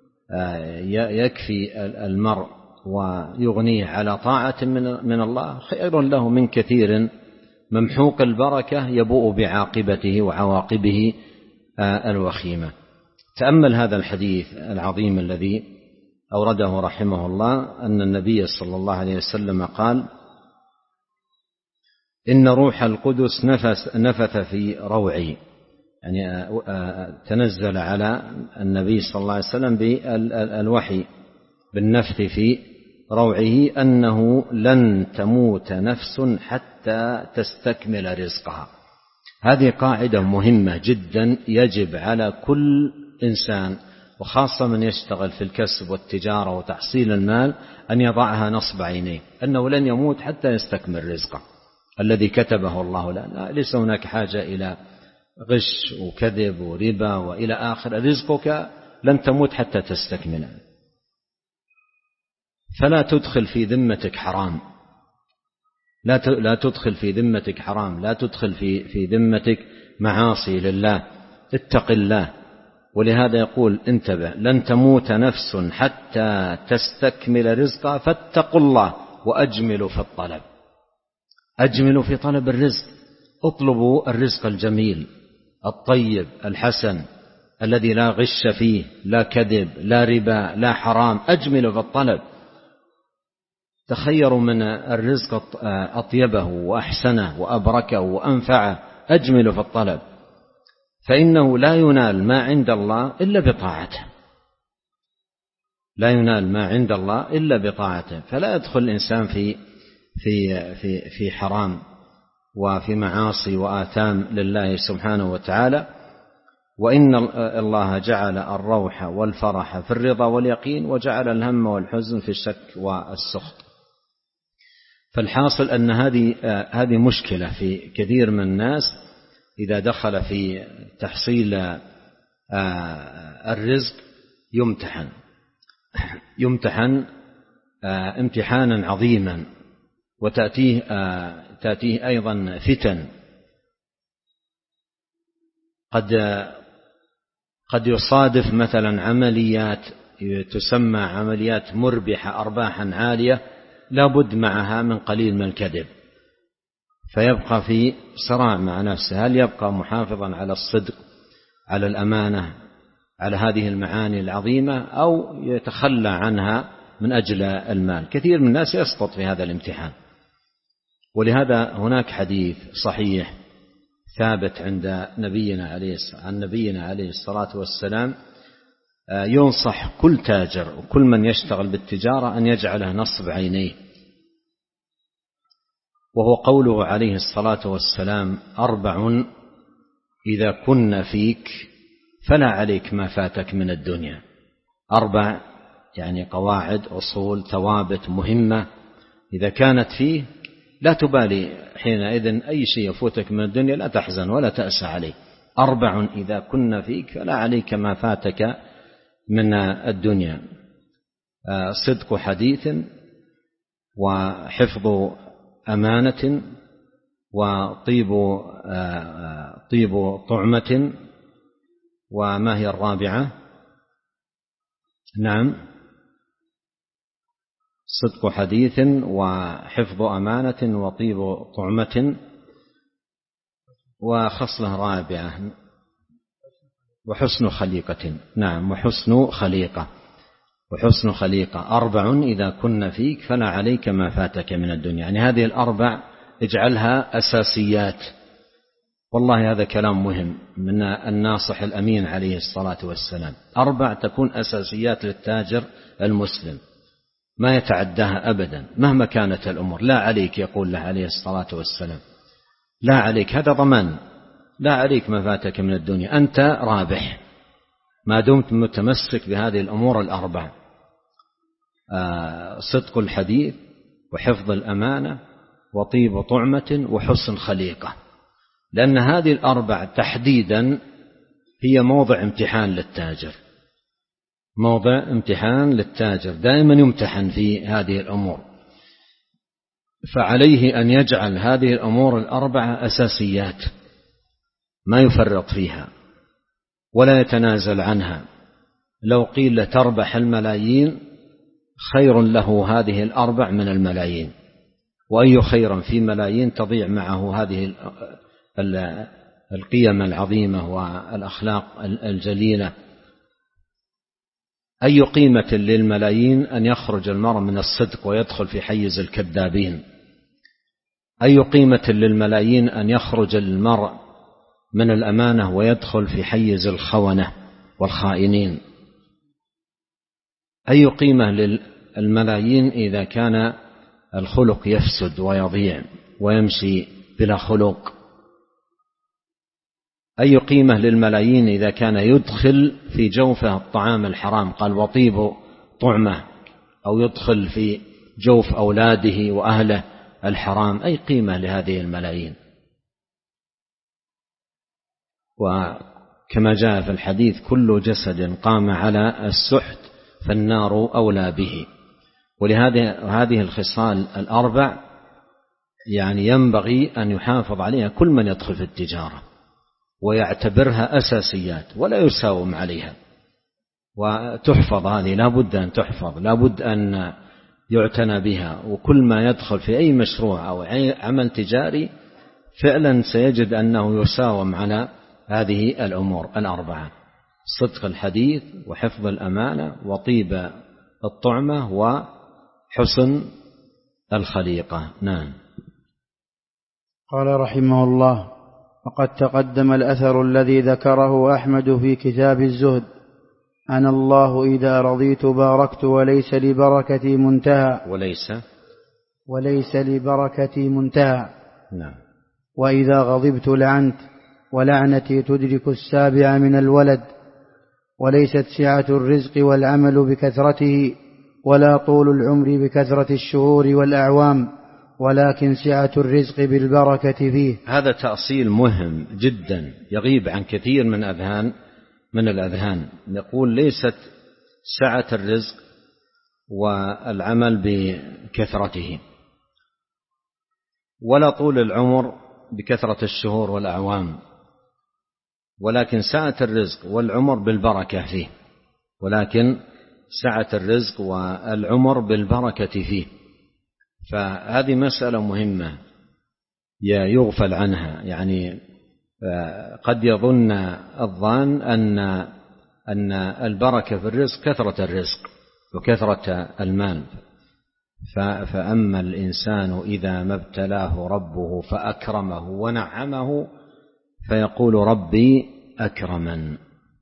يكفي المرء ويغنيه على طاعة من الله خير له من كثير ممحوق البركة يبوء بعاقبته وعواقبه الوخيمة. تأمل هذا الحديث العظيم الذي أورده رحمه الله، أن النبي صلى الله عليه وسلم قال: إن روح القدس نفس نفث في روعي، يعني تنزل على النبي صلى الله عليه وسلم بالوحي بالنفث في روعه أنه لن تموت نفس حتى تستكمل رزقها. هذه قاعدة مهمة جدا يجب على كل إنسان وخاصة من يشتغل في الكسب والتجارة وتحصيل المال أن يضعها نصب عينيه، أنه لن يموت حتى يستكمل رزقه الذي كتبه الله له. ليس هناك حاجة إلى غش وكذب وربا وإلى آخر، رزقك لن تموت حتى تستكمله. فلا تدخل في ذمتك حرام، لا لا تدخل في ذمتك حرام، لا تدخل في في ذمتك معاصي لله، اتق الله. ولهذا يقول: انتبه، لن تموت نفس حتى تستكمل رزقها فاتقوا الله وأجملوا في الطلب. أجملوا في طلب الرزق، اطلبوا الرزق الجميل الطيب الحسن الذي لا غش فيه، لا كذب، لا ربا، لا حرام. أجملوا في الطلب، تخيروا من الرزق أطيبه وأحسنه وأبركه وأنفعه. أجملوا في الطلب، فإنه لا ينال ما عند الله إلا بطاعته، لا ينال ما عند الله إلا بطاعته. فلا يدخل الإنسان في في في في حرام وفي معاصي وآثام لله سبحانه وتعالى. وإن الله جعل الروح والفرح في الرضا واليقين، وجعل الهم والحزن في الشك والسخط. فالحاصل أن هذه هذه مشكلة في كثير من الناس إذا دخل في تحصيل الرزق يمتحن يمتحن امتحانا عظيما، وتأتيه تأتيه أيضا فتن. قد قد يصادف مثلا عمليات تسمى عمليات مربحة أرباحا عالية، لابد معها من قليل من الكذب، فيبقى في صراع مع نفسه، هل يبقى محافظا على الصدق، على الأمانة، على هذه المعاني العظيمة، أو يتخلى عنها من أجل المال. كثير من الناس يسقط في هذا الامتحان. ولهذا هناك حديث صحيح ثابت عند نبينا عليه عن نبينا عليه الصلاة والسلام ينصح كل تاجر وكل من يشتغل بالتجارة أن يجعله نصب عينيه، وهو قوله عليه الصلاة والسلام: أربع إذا كن فيك فلا عليك ما فاتك من الدنيا. أربع يعني قواعد، أصول، ثوابت مهمة إذا كانت فيه لا تبالي حينئذ أي شيء يفوتك من الدنيا، لا تحزن ولا تأسى عليه. أربع إذا كن فيك فلا عليك ما فاتك من الدنيا: صدق حديث، وحفظ أمانة، وطيب طيب طعمة. وما هي الرابعة؟ نعم، صدق حديث وحفظ أمانة وطيب طعمة. وخصلة رابعة: وحسن خليقة. نعم، وحسن خليقة وحسن خليقة. أربع إذا كن فيك فلا عليك ما فاتك من الدنيا. يعني هذه الأربع اجعلها أساسيات. والله هذا كلام مهم من الناصح الأمين عليه الصلاة والسلام. أربع تكون أساسيات للتاجر المسلم، ما يتعداها أبدا مهما كانت الأمور. لا عليك، يقول له عليه الصلاة والسلام، لا عليك، هذا ضمان. لا عليك ما فاتك من الدنيا، أنت رابح ما دمت متمسك بهذه الأمور الأربع: صدق الحديث، وحفظ الأمانة، وطيب طعمة، وحسن خليقة. لأن هذه الأربع تحديدا هي موضع امتحان للتاجر، موضع امتحان للتاجر، دائما يمتحن في هذه الأمور، فعليه أن يجعل هذه الأمور الأربعة أساسيات ما يفرط فيها ولا يتنازل عنها. لو قيل تربح الملايين خير له هذه الأربع من الملايين، وأي خير في ملايين تضيع معه هذه القيم العظيمة والأخلاق الجليلة. أي قيمة للملايين أن يخرج المرء من الصدق ويدخل في حيز الكذابين؟ أي قيمة للملايين أن يخرج المرء من الأمانة ويدخل في حيز الخونة والخائنين؟ أي قيمة للملايين إذا كان الخلق يفسد ويضيع ويمشي بلا خلق؟ أي قيمة للملايين إذا كان يدخل في جوفه الطعام الحرام، قال وطيب طعمه، أو يدخل في جوف أولاده وأهله الحرام؟ أي قيمة لهذه الملايين؟ وكما جاء في الحديث: كل جسد قام على السحت فالنار أولى به. ولهذه هذه الخصال الأربع يعني ينبغي أن يحافظ عليها كل من يدخل في التجارة ويعتبرها أساسيات ولا يساوم عليها، وتحفظ هذه، لا بد أن تحفظ، لا بد أن يعتنى بها. وكل ما يدخل في أي مشروع أو أي عمل تجاري فعلا سيجد أنه يساوم على هذه الأمور الأربعة: صدق الحديث، وحفظ الأمانة، وطيب الطعمة، وحسن الخليقة. نعم. قال رحمه الله: وقد تقدم الأثر الذي ذكره أحمد في كتاب الزهد: أنا الله إذا رضيت باركت وليس لبركتي منتهى وليس وليس لبركتي منتهى نعم. وإذا غضبت لعنت ولعنتي تدرك السابع من الولد. وليست سعة الرزق والعمل بكثرته، ولا طول العمر بكثرة الشهور والأعوام، ولكن سعة الرزق بالبركة فيه. هذا تأصيل مهم جدا يغيب عن كثير من أذهان من الأذهان. نقول ليست سعة الرزق والعمل بكثرته، ولا طول العمر بكثرة الشهور والأعوام، ولكن سعة الرزق والعمر بالبركة فيه، ولكن سعة الرزق والعمر بالبركة فيه. فهذه مسألة مهمة يغفل عنها. يعني قد يظن الظان أن أن البركة في الرزق كثرة الرزق وكثرة المال، فأما الإنسان إذا ما ابتلاه ربه فأكرمه ونعمه فيقول ربي أكرمن،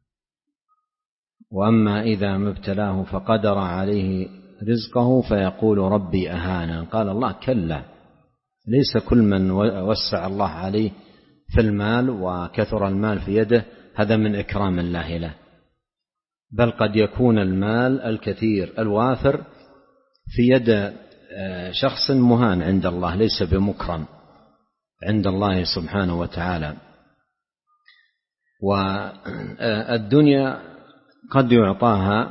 وأما إذا ما ابتلاه فقدر عليه رزقه فيقول ربي أهانا. قال الله: كلا، ليس كل من وسع الله عليه في المال وكثر المال في يده هذا من إكرام الله له، بل قد يكون المال الكثير الوافر في يد شخص مهان عند الله، ليس بمكرم عند الله سبحانه وتعالى. والدنيا قد يعطاها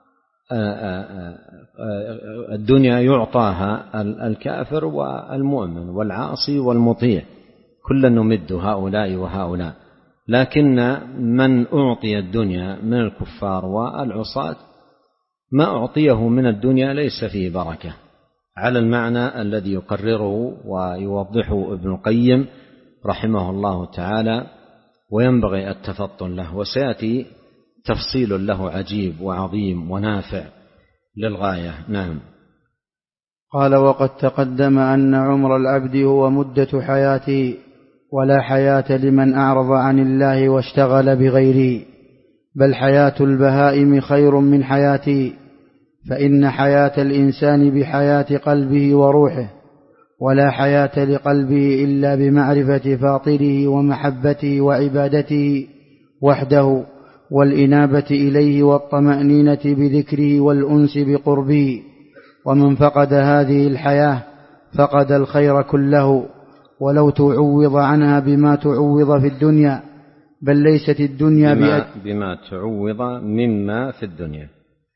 الدنيا يعطاها الكافر والمؤمن والعاصي والمطيع، كلا نمد هؤلاء وهؤلاء، لكن من أعطي الدنيا من الكفار والعصاة ما أعطيه من الدنيا ليس فيه بركة، على المعنى الذي يقرره ويوضحه ابن القيم رحمه الله تعالى، وينبغي التفطن له، وسيأتي تفصيل له عجيب وعظيم ونافع للغاية. نعم. قال: وقد تقدم أن عمر العبد هو مدة حياته، ولا حياة لمن أعرض عن الله واشتغل بغيره، بل حياة البهائم خير من حياته، فإن حياة الإنسان بحياة قلبه وروحه، ولا حياة لقلبه إلا بمعرفة فاطره ومحبته وعبادته وحده والإنابة إليه والطمأنينة بذكره والأنس بقربه. ومن فقد هذه الحياة فقد الخير كله، ولو تعوض عنها بما تعوض في الدنيا، بل ليست الدنيا بما, بما تعوض مما في الدنيا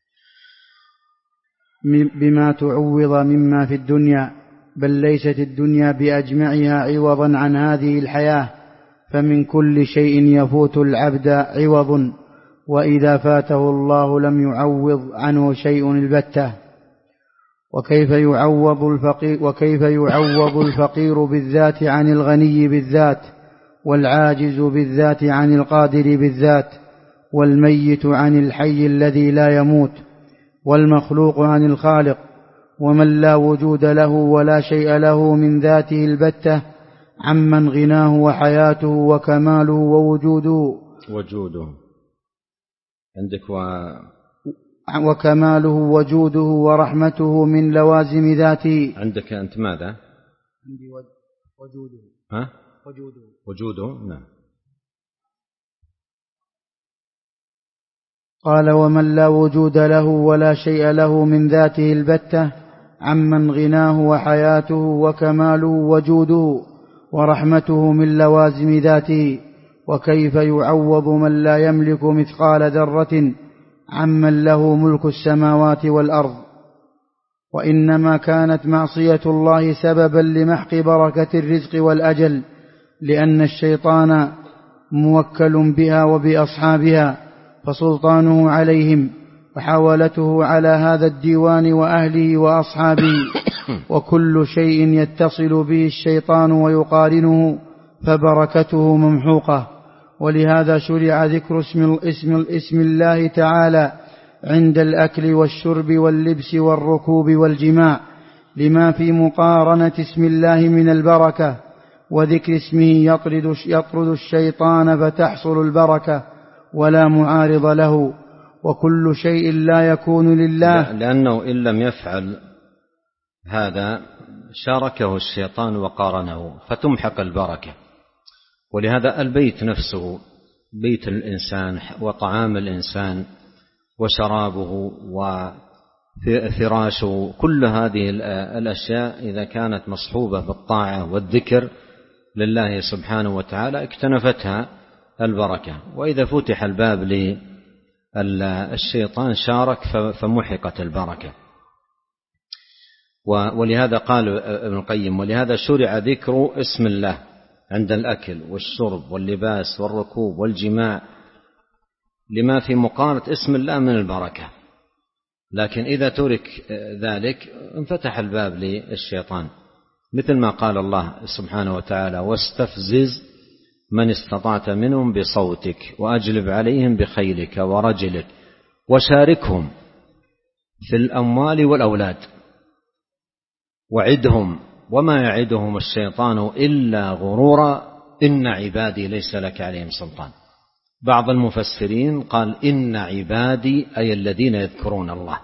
بما تعوض مما في الدنيا بل ليست الدنيا بأجمعها عوضا عن هذه الحياة، فمن كل شيء يفوت العبد عوض، وإذا فاته الله لم يعوض عنه شيء البتة. وكيف يعوض الفقير, وكيف يعوض الفقير بالذات عن الغني بالذات، والعاجز بالذات عن القادر بالذات، والميت عن الحي الذي لا يموت، والمخلوق عن الخالق، ومن لا وجود له ولا شيء له من ذاته البتة، عمن غناه وحياته وكماله ووجوده وجوده عندك و... وكماله وجوده ورحمته من لوازم ذاته. عندك أنت ماذا؟ عندي وجوده. ها؟ وجوده. وجوده نعم. قال: ومن لا وجود له ولا شيء له من ذاته البتة، عمن غناه وحياته وكماله وجوده ورحمته من لوازم ذاته. وكيف يعوض من لا يملك مثقال ذرة عمن له ملك السماوات والأرض؟ وإنما كانت معصية الله سببا لمحق بركة الرزق والأجل، لأن الشيطان موكل بها وبأصحابها، فسلطانه عليهم وحاولته على هذا الديوان وأهله وأصحابه. وكل شيء يتصل به الشيطان ويقارنه فبركته ممحوقة. ولهذا شرع ذكر اسم, اسم, اسم الله تعالى عند الأكل والشرب واللبس والركوب والجماع، لما في مقارنة اسم الله من البركة. وذكر اسمه يطرد, يطرد الشيطان فتحصل البركة ولا معارض له. وكل شيء لا يكون لله، لأنه إن لم يفعل هذا شاركه الشيطان وقارنه فتمحق البركة. ولهذا البيت نفسه، بيت الإنسان وطعام الإنسان وشرابه وفراشه، كل هذه الأشياء إذا كانت مصحوبة بالطاعة والذكر لله سبحانه وتعالى اكتنفتها البركة. وإذا فتح الباب للشيطان شارك فمحقت البركة. ولهذا قال ابن القيم: ولهذا شرع ذكر اسم الله عند الأكل والشرب واللباس والركوب والجماع، لما في مقارنة اسم الله من البركة. لكن إذا ترك ذلك انفتح الباب للشيطان، مثل ما قال الله سبحانه وتعالى: واستفزز من استطعت منهم بصوتك وأجلب عليهم بخيلك ورجلك وشاركهم في الأموال والأولاد وعدهم وما يعدهم الشيطان إلا غرورا إن عبادي ليس لك عليهم سلطان. بعض المفسرين قال: إن عبادي أي الذين يذكرون الله،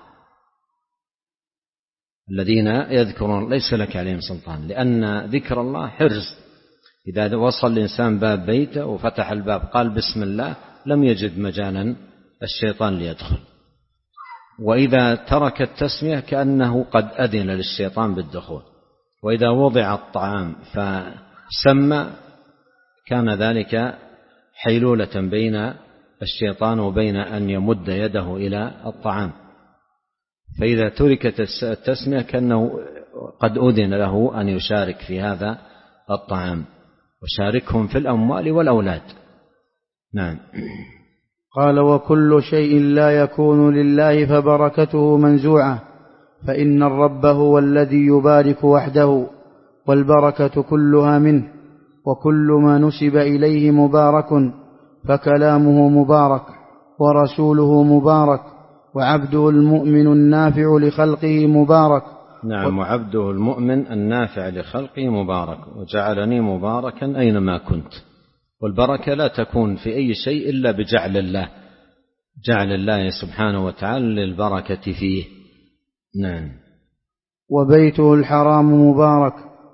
الذين يذكرون ليس لك عليهم سلطان، لأن ذكر الله حرز. إذا وصل الإنسان باب بيته وفتح الباب قال بسم الله لم يجد مجالا الشيطان ليدخل. وإذا ترك التسمية كأنه قد أذن للشيطان بالدخول. وإذا وضع الطعام فسمى كان ذلك حيلولة بين الشيطان وبين أن يمد يده إلى الطعام. فإذا تركت التسمية كأنه قد أذن له أن يشارك في هذا الطعام. وشاركهم في الأموال والأولاد. نعم. قال: وكل شيء لا يكون لله فبركته منزوعة، فإن الرب هو الذي يبارك وحده، والبركة كلها منه، وكل ما نسب إليه مبارك، فكلامه مبارك، ورسوله مبارك، وعبده المؤمن النافع لخلقه مبارك. نعم، وعبده المؤمن النافع لخلقه مبارك، وجعلني مباركا أينما كنت. والبركة لا تكون في أي شيء إلا بجعل الله، جعل الله سبحانه وتعالى للبركة فيه. نعم. وبيته الحرام مبارك،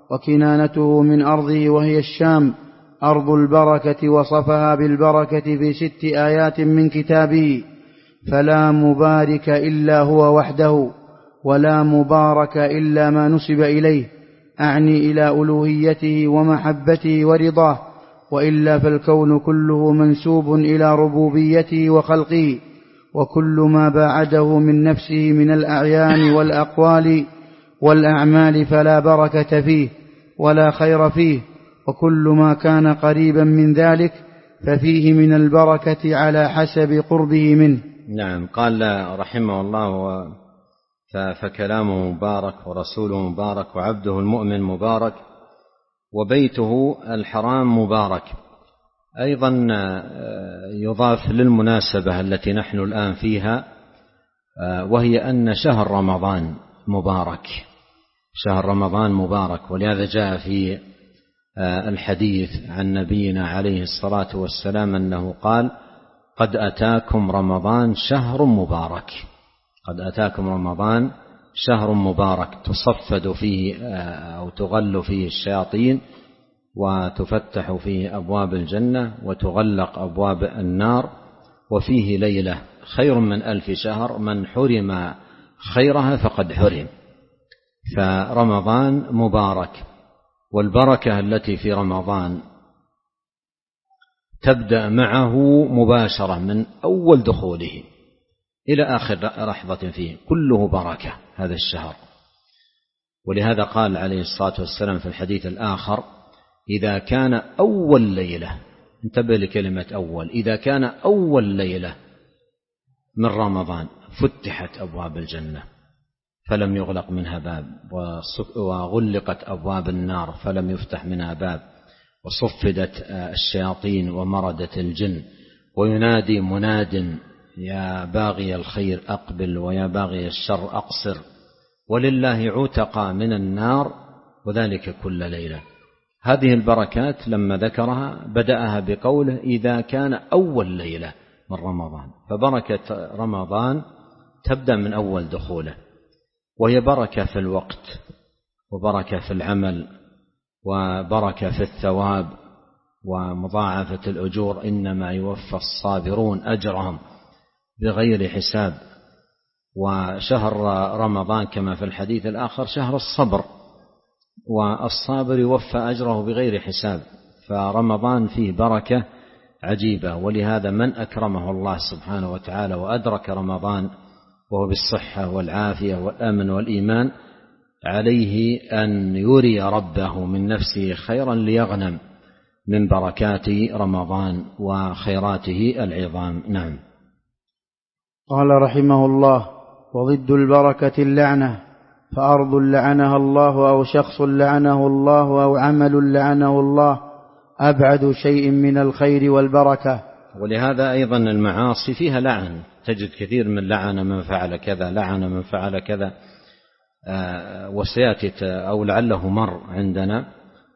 وكنانته من أرضه وهي الشام أرض البركة، وصفها بالبركة في ست آيات من كتابه، فلا مبارك إلا هو وحده، ولا مبارك إلا ما نسب إليه، أعني إلى ألوهيته ومحبته ورضاه، وإلا فالكون كله منسوب إلى ربوبيته وخلقه، وكل ما باعده من نفسه من الأعيان والأقوال والأعمال فلا بركة فيه ولا خير فيه، وكل ما كان قريبا من ذلك ففيه من البركة على حسب قربه منه. نعم. قال رحمه الله: فكلامه مبارك، ورسوله مبارك، وعبده المؤمن مبارك، وبيته الحرام مبارك. أيضا يضاف للمناسبة التي نحن الآن فيها، وهي أن شهر رمضان مبارك، شهر رمضان مبارك، ولهذا جاء في الحديث عن نبينا عليه الصلاة والسلام أنه قال: قد أتاكم رمضان شهر مبارك، قد أتاكم رمضان شهر مبارك تصفد فيه أو تغل فيه الشياطين، وتفتح فيه أبواب الجنة، وتغلق أبواب النار، وفيه ليلة خير من ألف شهر، من حرم خيرها فقد حرم. فرمضان مبارك، والبركة التي في رمضان تبدأ معه مباشرة من أول دخوله إلى آخر لحظة فيه، كله بركة هذا الشهر. ولهذا قال عليه الصلاة والسلام في الحديث الآخر: إذا كان أول ليلة، انتبه لكلمة أول، إذا كان أول ليلة من رمضان فتحت أبواب الجنة فلم يغلق منها باب، وغلقت أبواب النار فلم يفتح منها باب، وصفدت الشياطين ومردت الجن، وينادي مناد: يا باغي الخير أقبل، ويا باغي الشر أقصر، ولله عتقى من النار، وذلك كل ليلة. هذه البركات لما ذكرها بدأها بقوله: إذا كان أول ليلة من رمضان. فبركة رمضان تبدأ من أول دخوله، وهي بركة في الوقت، وبركة في العمل، وبركة في الثواب، ومضاعفة الأجور. إنما يوفى الصابرون أجرهم بغير حساب. وشهر رمضان كما في الحديث الآخر شهر الصبر، والصابر يوفى أجره بغير حساب. فرمضان فيه بركة عجيبة، ولهذا من أكرمه الله سبحانه وتعالى وأدرك رمضان وهو بالصحة والعافية والأمن والإيمان، عليه أن يري ربه من نفسه خيرا ليغنم من بركات رمضان وخيراته العظام. نعم. قال رحمه الله: وضد البركة اللعنة، فأرض لعنها الله أو شخص لعنه الله أو عمل لعنه الله أبعد شيء من الخير والبركة. ولهذا أيضا المعاصي فيها لعن، تجد كثير من لعن من فعل كذا، لعن من فعل كذا، آه وسيأتي أو لعله مر عندنا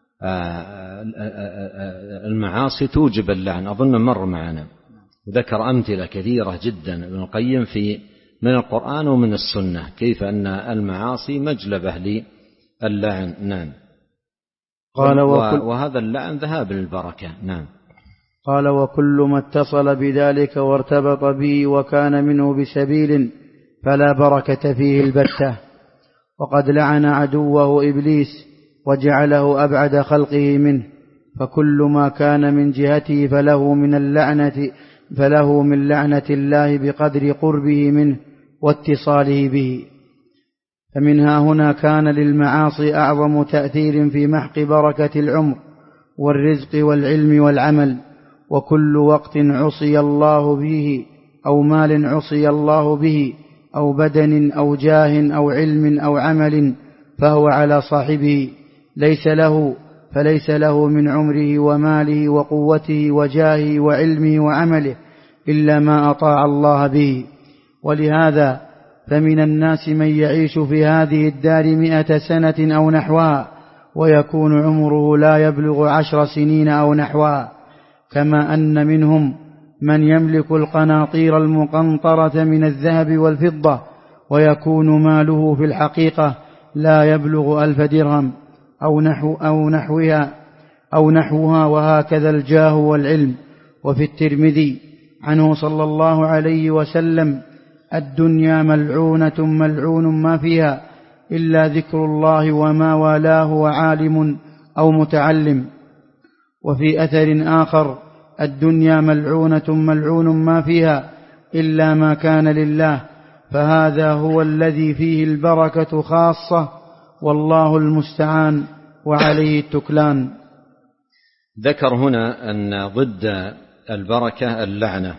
آه المعاصي توجب اللعن، أظن مر معنا، وذكر أمثلة كثيرة جدا ابن القيم في من القرآن ومن السنة كيف أن المعاصي مجلبة للعن. نعم. قال وهذا اللعن ذهاب للبركة. نعم. قال: وكل ما اتصل بذلك وارتبط به وكان منه بسبيل فلا بركة فيه البتة. وقد لعن عدوه إبليس وجعله أبعد خلقه منه، فكل ما كان من جهته فله من اللعنة فله من لعنة الله بقدر قربه منه واتصاله به. فمنها هنا كان للمعاصي أعظم تأثير في محق بركة العمر والرزق والعلم والعمل. وكل وقت عصي الله به، أو مال عصي الله به، أو بدن أو جاه أو علم أو عمل، فهو على صاحبه، ليس له فليس له من عمره وماله وقوته وجاهه وعلمه وعمله إلا ما أطاع الله به. ولهذا فمن الناس من يعيش في هذه الدار مئة سنة أو نحوها، ويكون عمره لا يبلغ عشر سنين أو نحوها، كما أن منهم من يملك القناطير المقنطرة من الذهب والفضة، ويكون ماله في الحقيقة لا يبلغ ألف درهم، أو, نحو أو نحوها أو نحوها وهكذا الجاه والعلم. وفي الترمذي عنه صلى الله عليه وسلم: الدنيا ملعونة ملعون ما فيها إلا ذكر الله وما والاه وعالم أو متعلم. وفي أثر آخر: الدنيا ملعونة ملعون ما فيها إلا ما كان لله، فهذا هو الذي فيه البركة خاصة، والله المستعان وعليه التكلان. ذكر هنا أن ضد البركة اللعنة،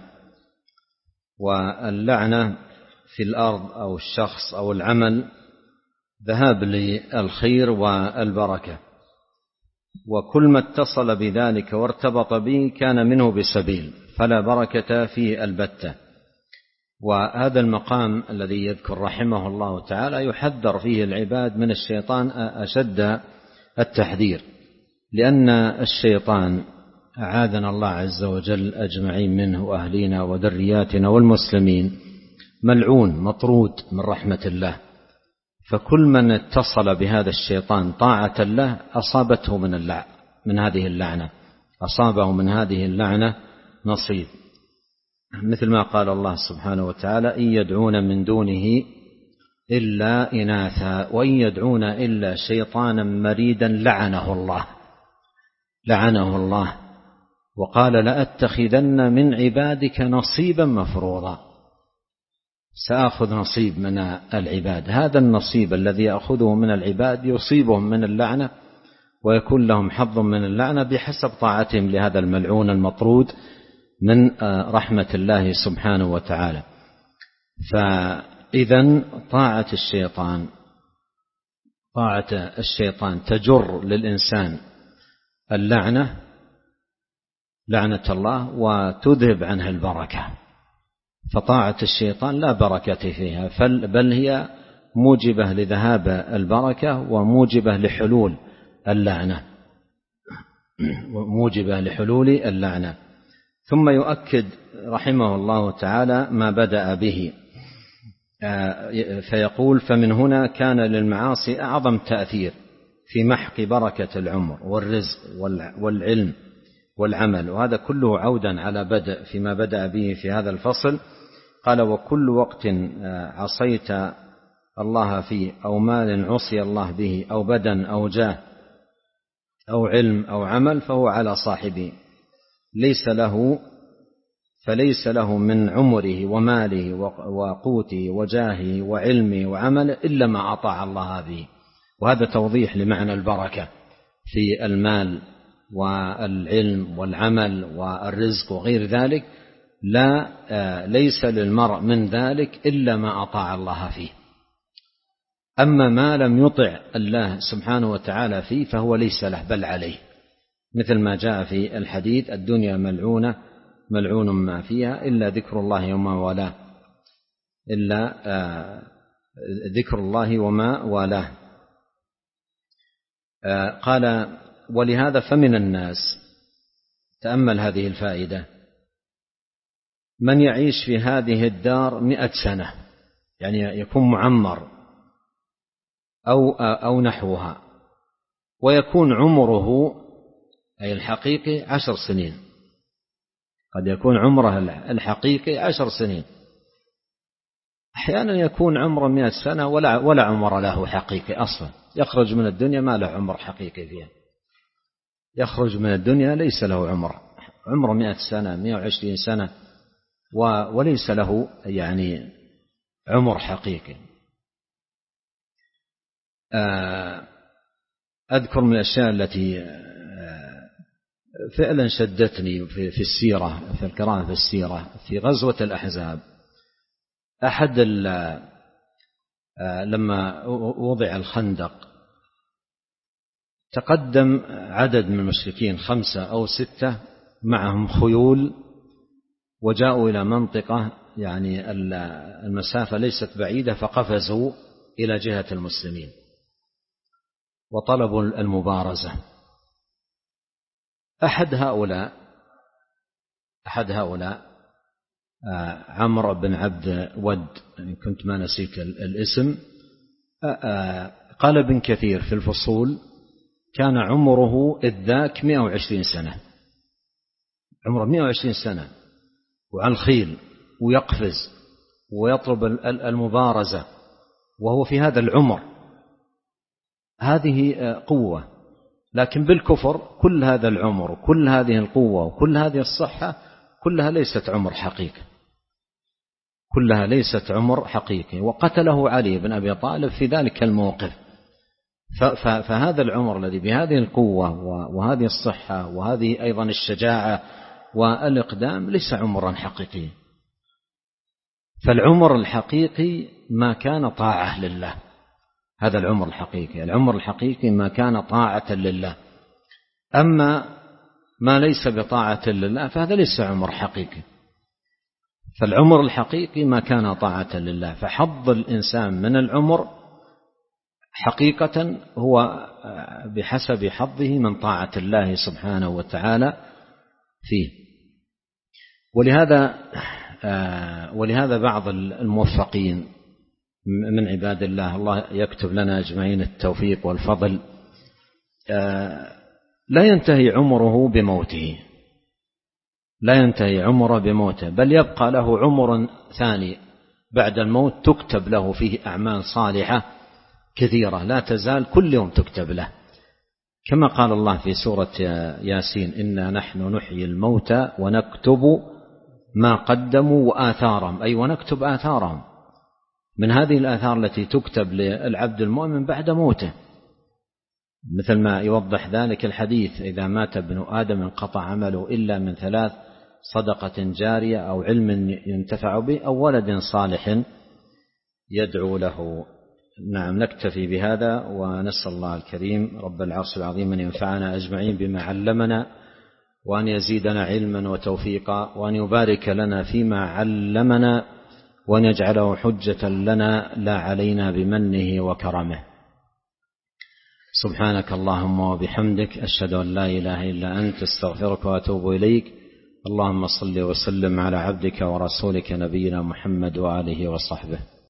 واللعنة في الأرض أو الشخص أو العمل ذهاب للخير والبركة، وكل ما اتصل بذلك وارتبط به كان منه بسبيل، فلا بركة في البتة. وهذا المقام الذي يذكر رحمه الله تعالى يحذر فيه العباد من الشيطان أشد التحذير، لأن الشيطان أعاذنا الله عز وجل أجمعين منه وأهلينا وذرياتنا والمسلمين ملعون مطرود من رحمة الله، فكل من اتصل بهذا الشيطان طاعة له أصابته من اللع من هذه اللعنة أصابه من هذه اللعنة نصيب، مثل ما قال الله سبحانه وتعالى: إن يدعون من دونه إلا إناثا وإن يدعون إلا شيطانا مريدا لعنه الله لعنه الله وقال: لأتخذن من عبادك نصيبا مفروضا. سأخذ نصيب من العباد، هذا النصيب الذي يأخذه من العباد يصيبهم من اللعنة ويكون لهم حظ من اللعنة بحسب طاعتهم لهذا الملعون المطرود من رحمة الله سبحانه وتعالى. فإذن طاعة الشيطان طاعة الشيطان تجر للإنسان اللعنة لعنة الله وتذهب عنها البركة، فطاعة الشيطان لا بركة فيها، بل هي موجبة لذهاب البركة وموجبة لحلول اللعنة وموجبة لحلول اللعنة. ثم يؤكد رحمه الله تعالى ما بدأ به، فيقول: فمن هنا كان للمعاصي أعظم تأثير في محق بركة العمر والرزق والعلم والعمل، وهذا كله عودا على بدء فيما بدأ به في هذا الفصل. قال: وكل وقت عصيت الله فيه أو مال عصي الله به أو بدن أو جاه أو علم أو عمل فهو على صاحبه، ليس له فليس له من عمره وماله وقوته وجاهه وعلمه وعمله إلا ما أطاع الله به. وهذا توضيح لمعنى البركة في المال والعلم والعمل والرزق وغير ذلك، لا ليس للمرء من ذلك إلا ما أطاع الله فيه. أما ما لم يطع الله سبحانه وتعالى فيه فهو ليس له بل عليه، مثل ما جاء في الحديث: الدنيا ملعونة ملعون ما فيها إلا ذكر الله وما والاه إلا ذكر الله وما والاه. قال: ولهذا فمن الناس، تأمل هذه الفائدة، من يعيش في هذه الدار مئة سنة، يعني يكون معمر أو, أو نحوها، ويكون عمره أي الحقيقي عشر سنين، قد يكون عمره الحقيقي عشر سنين، أحيانا يكون عمره مئة سنة ولا, ولا عمر له حقيقي أصلا، يخرج من الدنيا ما له عمر حقيقي فيها، يخرج من الدنيا ليس له عمر عمره مئة سنة مئة وعشرين سنة وليس له يعني عمر حقيقي. أذكر من الأشياء التي فعلا شدتني في السيرة في القراءة في السيرة في غزوة الأحزاب، أحد لما وضع الخندق تقدم عدد من المشركين خمسة أو ستة معهم خيول، وجاءوا إلى منطقة يعني المسافة ليست بعيدة، فقفزوا إلى جهة المسلمين وطلبوا المبارزة. أحد هؤلاء أحد هؤلاء عمرو بن عبد ود، إن كنت ما نسيت الاسم، قال ابن كثير في الفصول: كان عمره إذ ذاك مئة وعشرين سنة، عمره مئة وعشرين سنة، وعلى الخيل ويقفز ويطلب المبارزة وهو في هذا العمر. هذه قوة. لكن بالكفر كل هذا العمر وكل هذه القوة وكل هذه الصحة كلها ليست عمر حقيقي، كلها ليست عمر حقيقي. وقتله علي بن أبي طالب في ذلك الموقف. فهذا العمر الذي بهذه القوة وهذه الصحة وهذه أيضا الشجاعة والإقدام ليس عمرا حقيقي. فالعمر الحقيقي ما كان طاعة لله، هذا العمر الحقيقي. العمر الحقيقي ما كان طاعة لله. أما ما ليس بطاعة لله فهذا ليس عمر حقيقي. فالعمر الحقيقي ما كان طاعة لله. فحظ الإنسان من العمر حقيقة هو بحسب حظه من طاعة الله سبحانه وتعالى فيه. ولهذا ولهذا بعض الموفقين من عباد الله، الله يكتب لنا أجمعين التوفيق والفضل، لا ينتهي عمره بموته، لا ينتهي عمره بموته، بل يبقى له عمر ثاني بعد الموت تكتب له فيه أعمال صالحة كثيرة لا تزال كل يوم تكتب له. كما قال الله في سورة ياسين: إنا نحن نحيي الموتى ونكتب ما قدموا وآثارهم، أي ونكتب آثارهم من هذه الآثار التي تكتب للعبد المؤمن بعد موته، مثل ما يوضح ذلك الحديث: إذا مات ابن آدم انقطع عمله إلا من ثلاث: صدقة جارية أو علم ينتفع به أو ولد صالح يدعو له. نعم، نكتفي بهذا، ونسأل الله الكريم رب العرش العظيم أن ينفعنا أجمعين بما علمنا، وأن يزيدنا علما وتوفيقا، وأن يبارك لنا فيما علمنا، وأن يجعله حجة لنا لا علينا بمنه وكرمه. سبحانك اللهم وبحمدك، أشهد أن لا إله إلا أنت، استغفرك وأتوب إليك. اللهم صل وسلم على عبدك ورسولك نبينا محمد وآله وصحبه.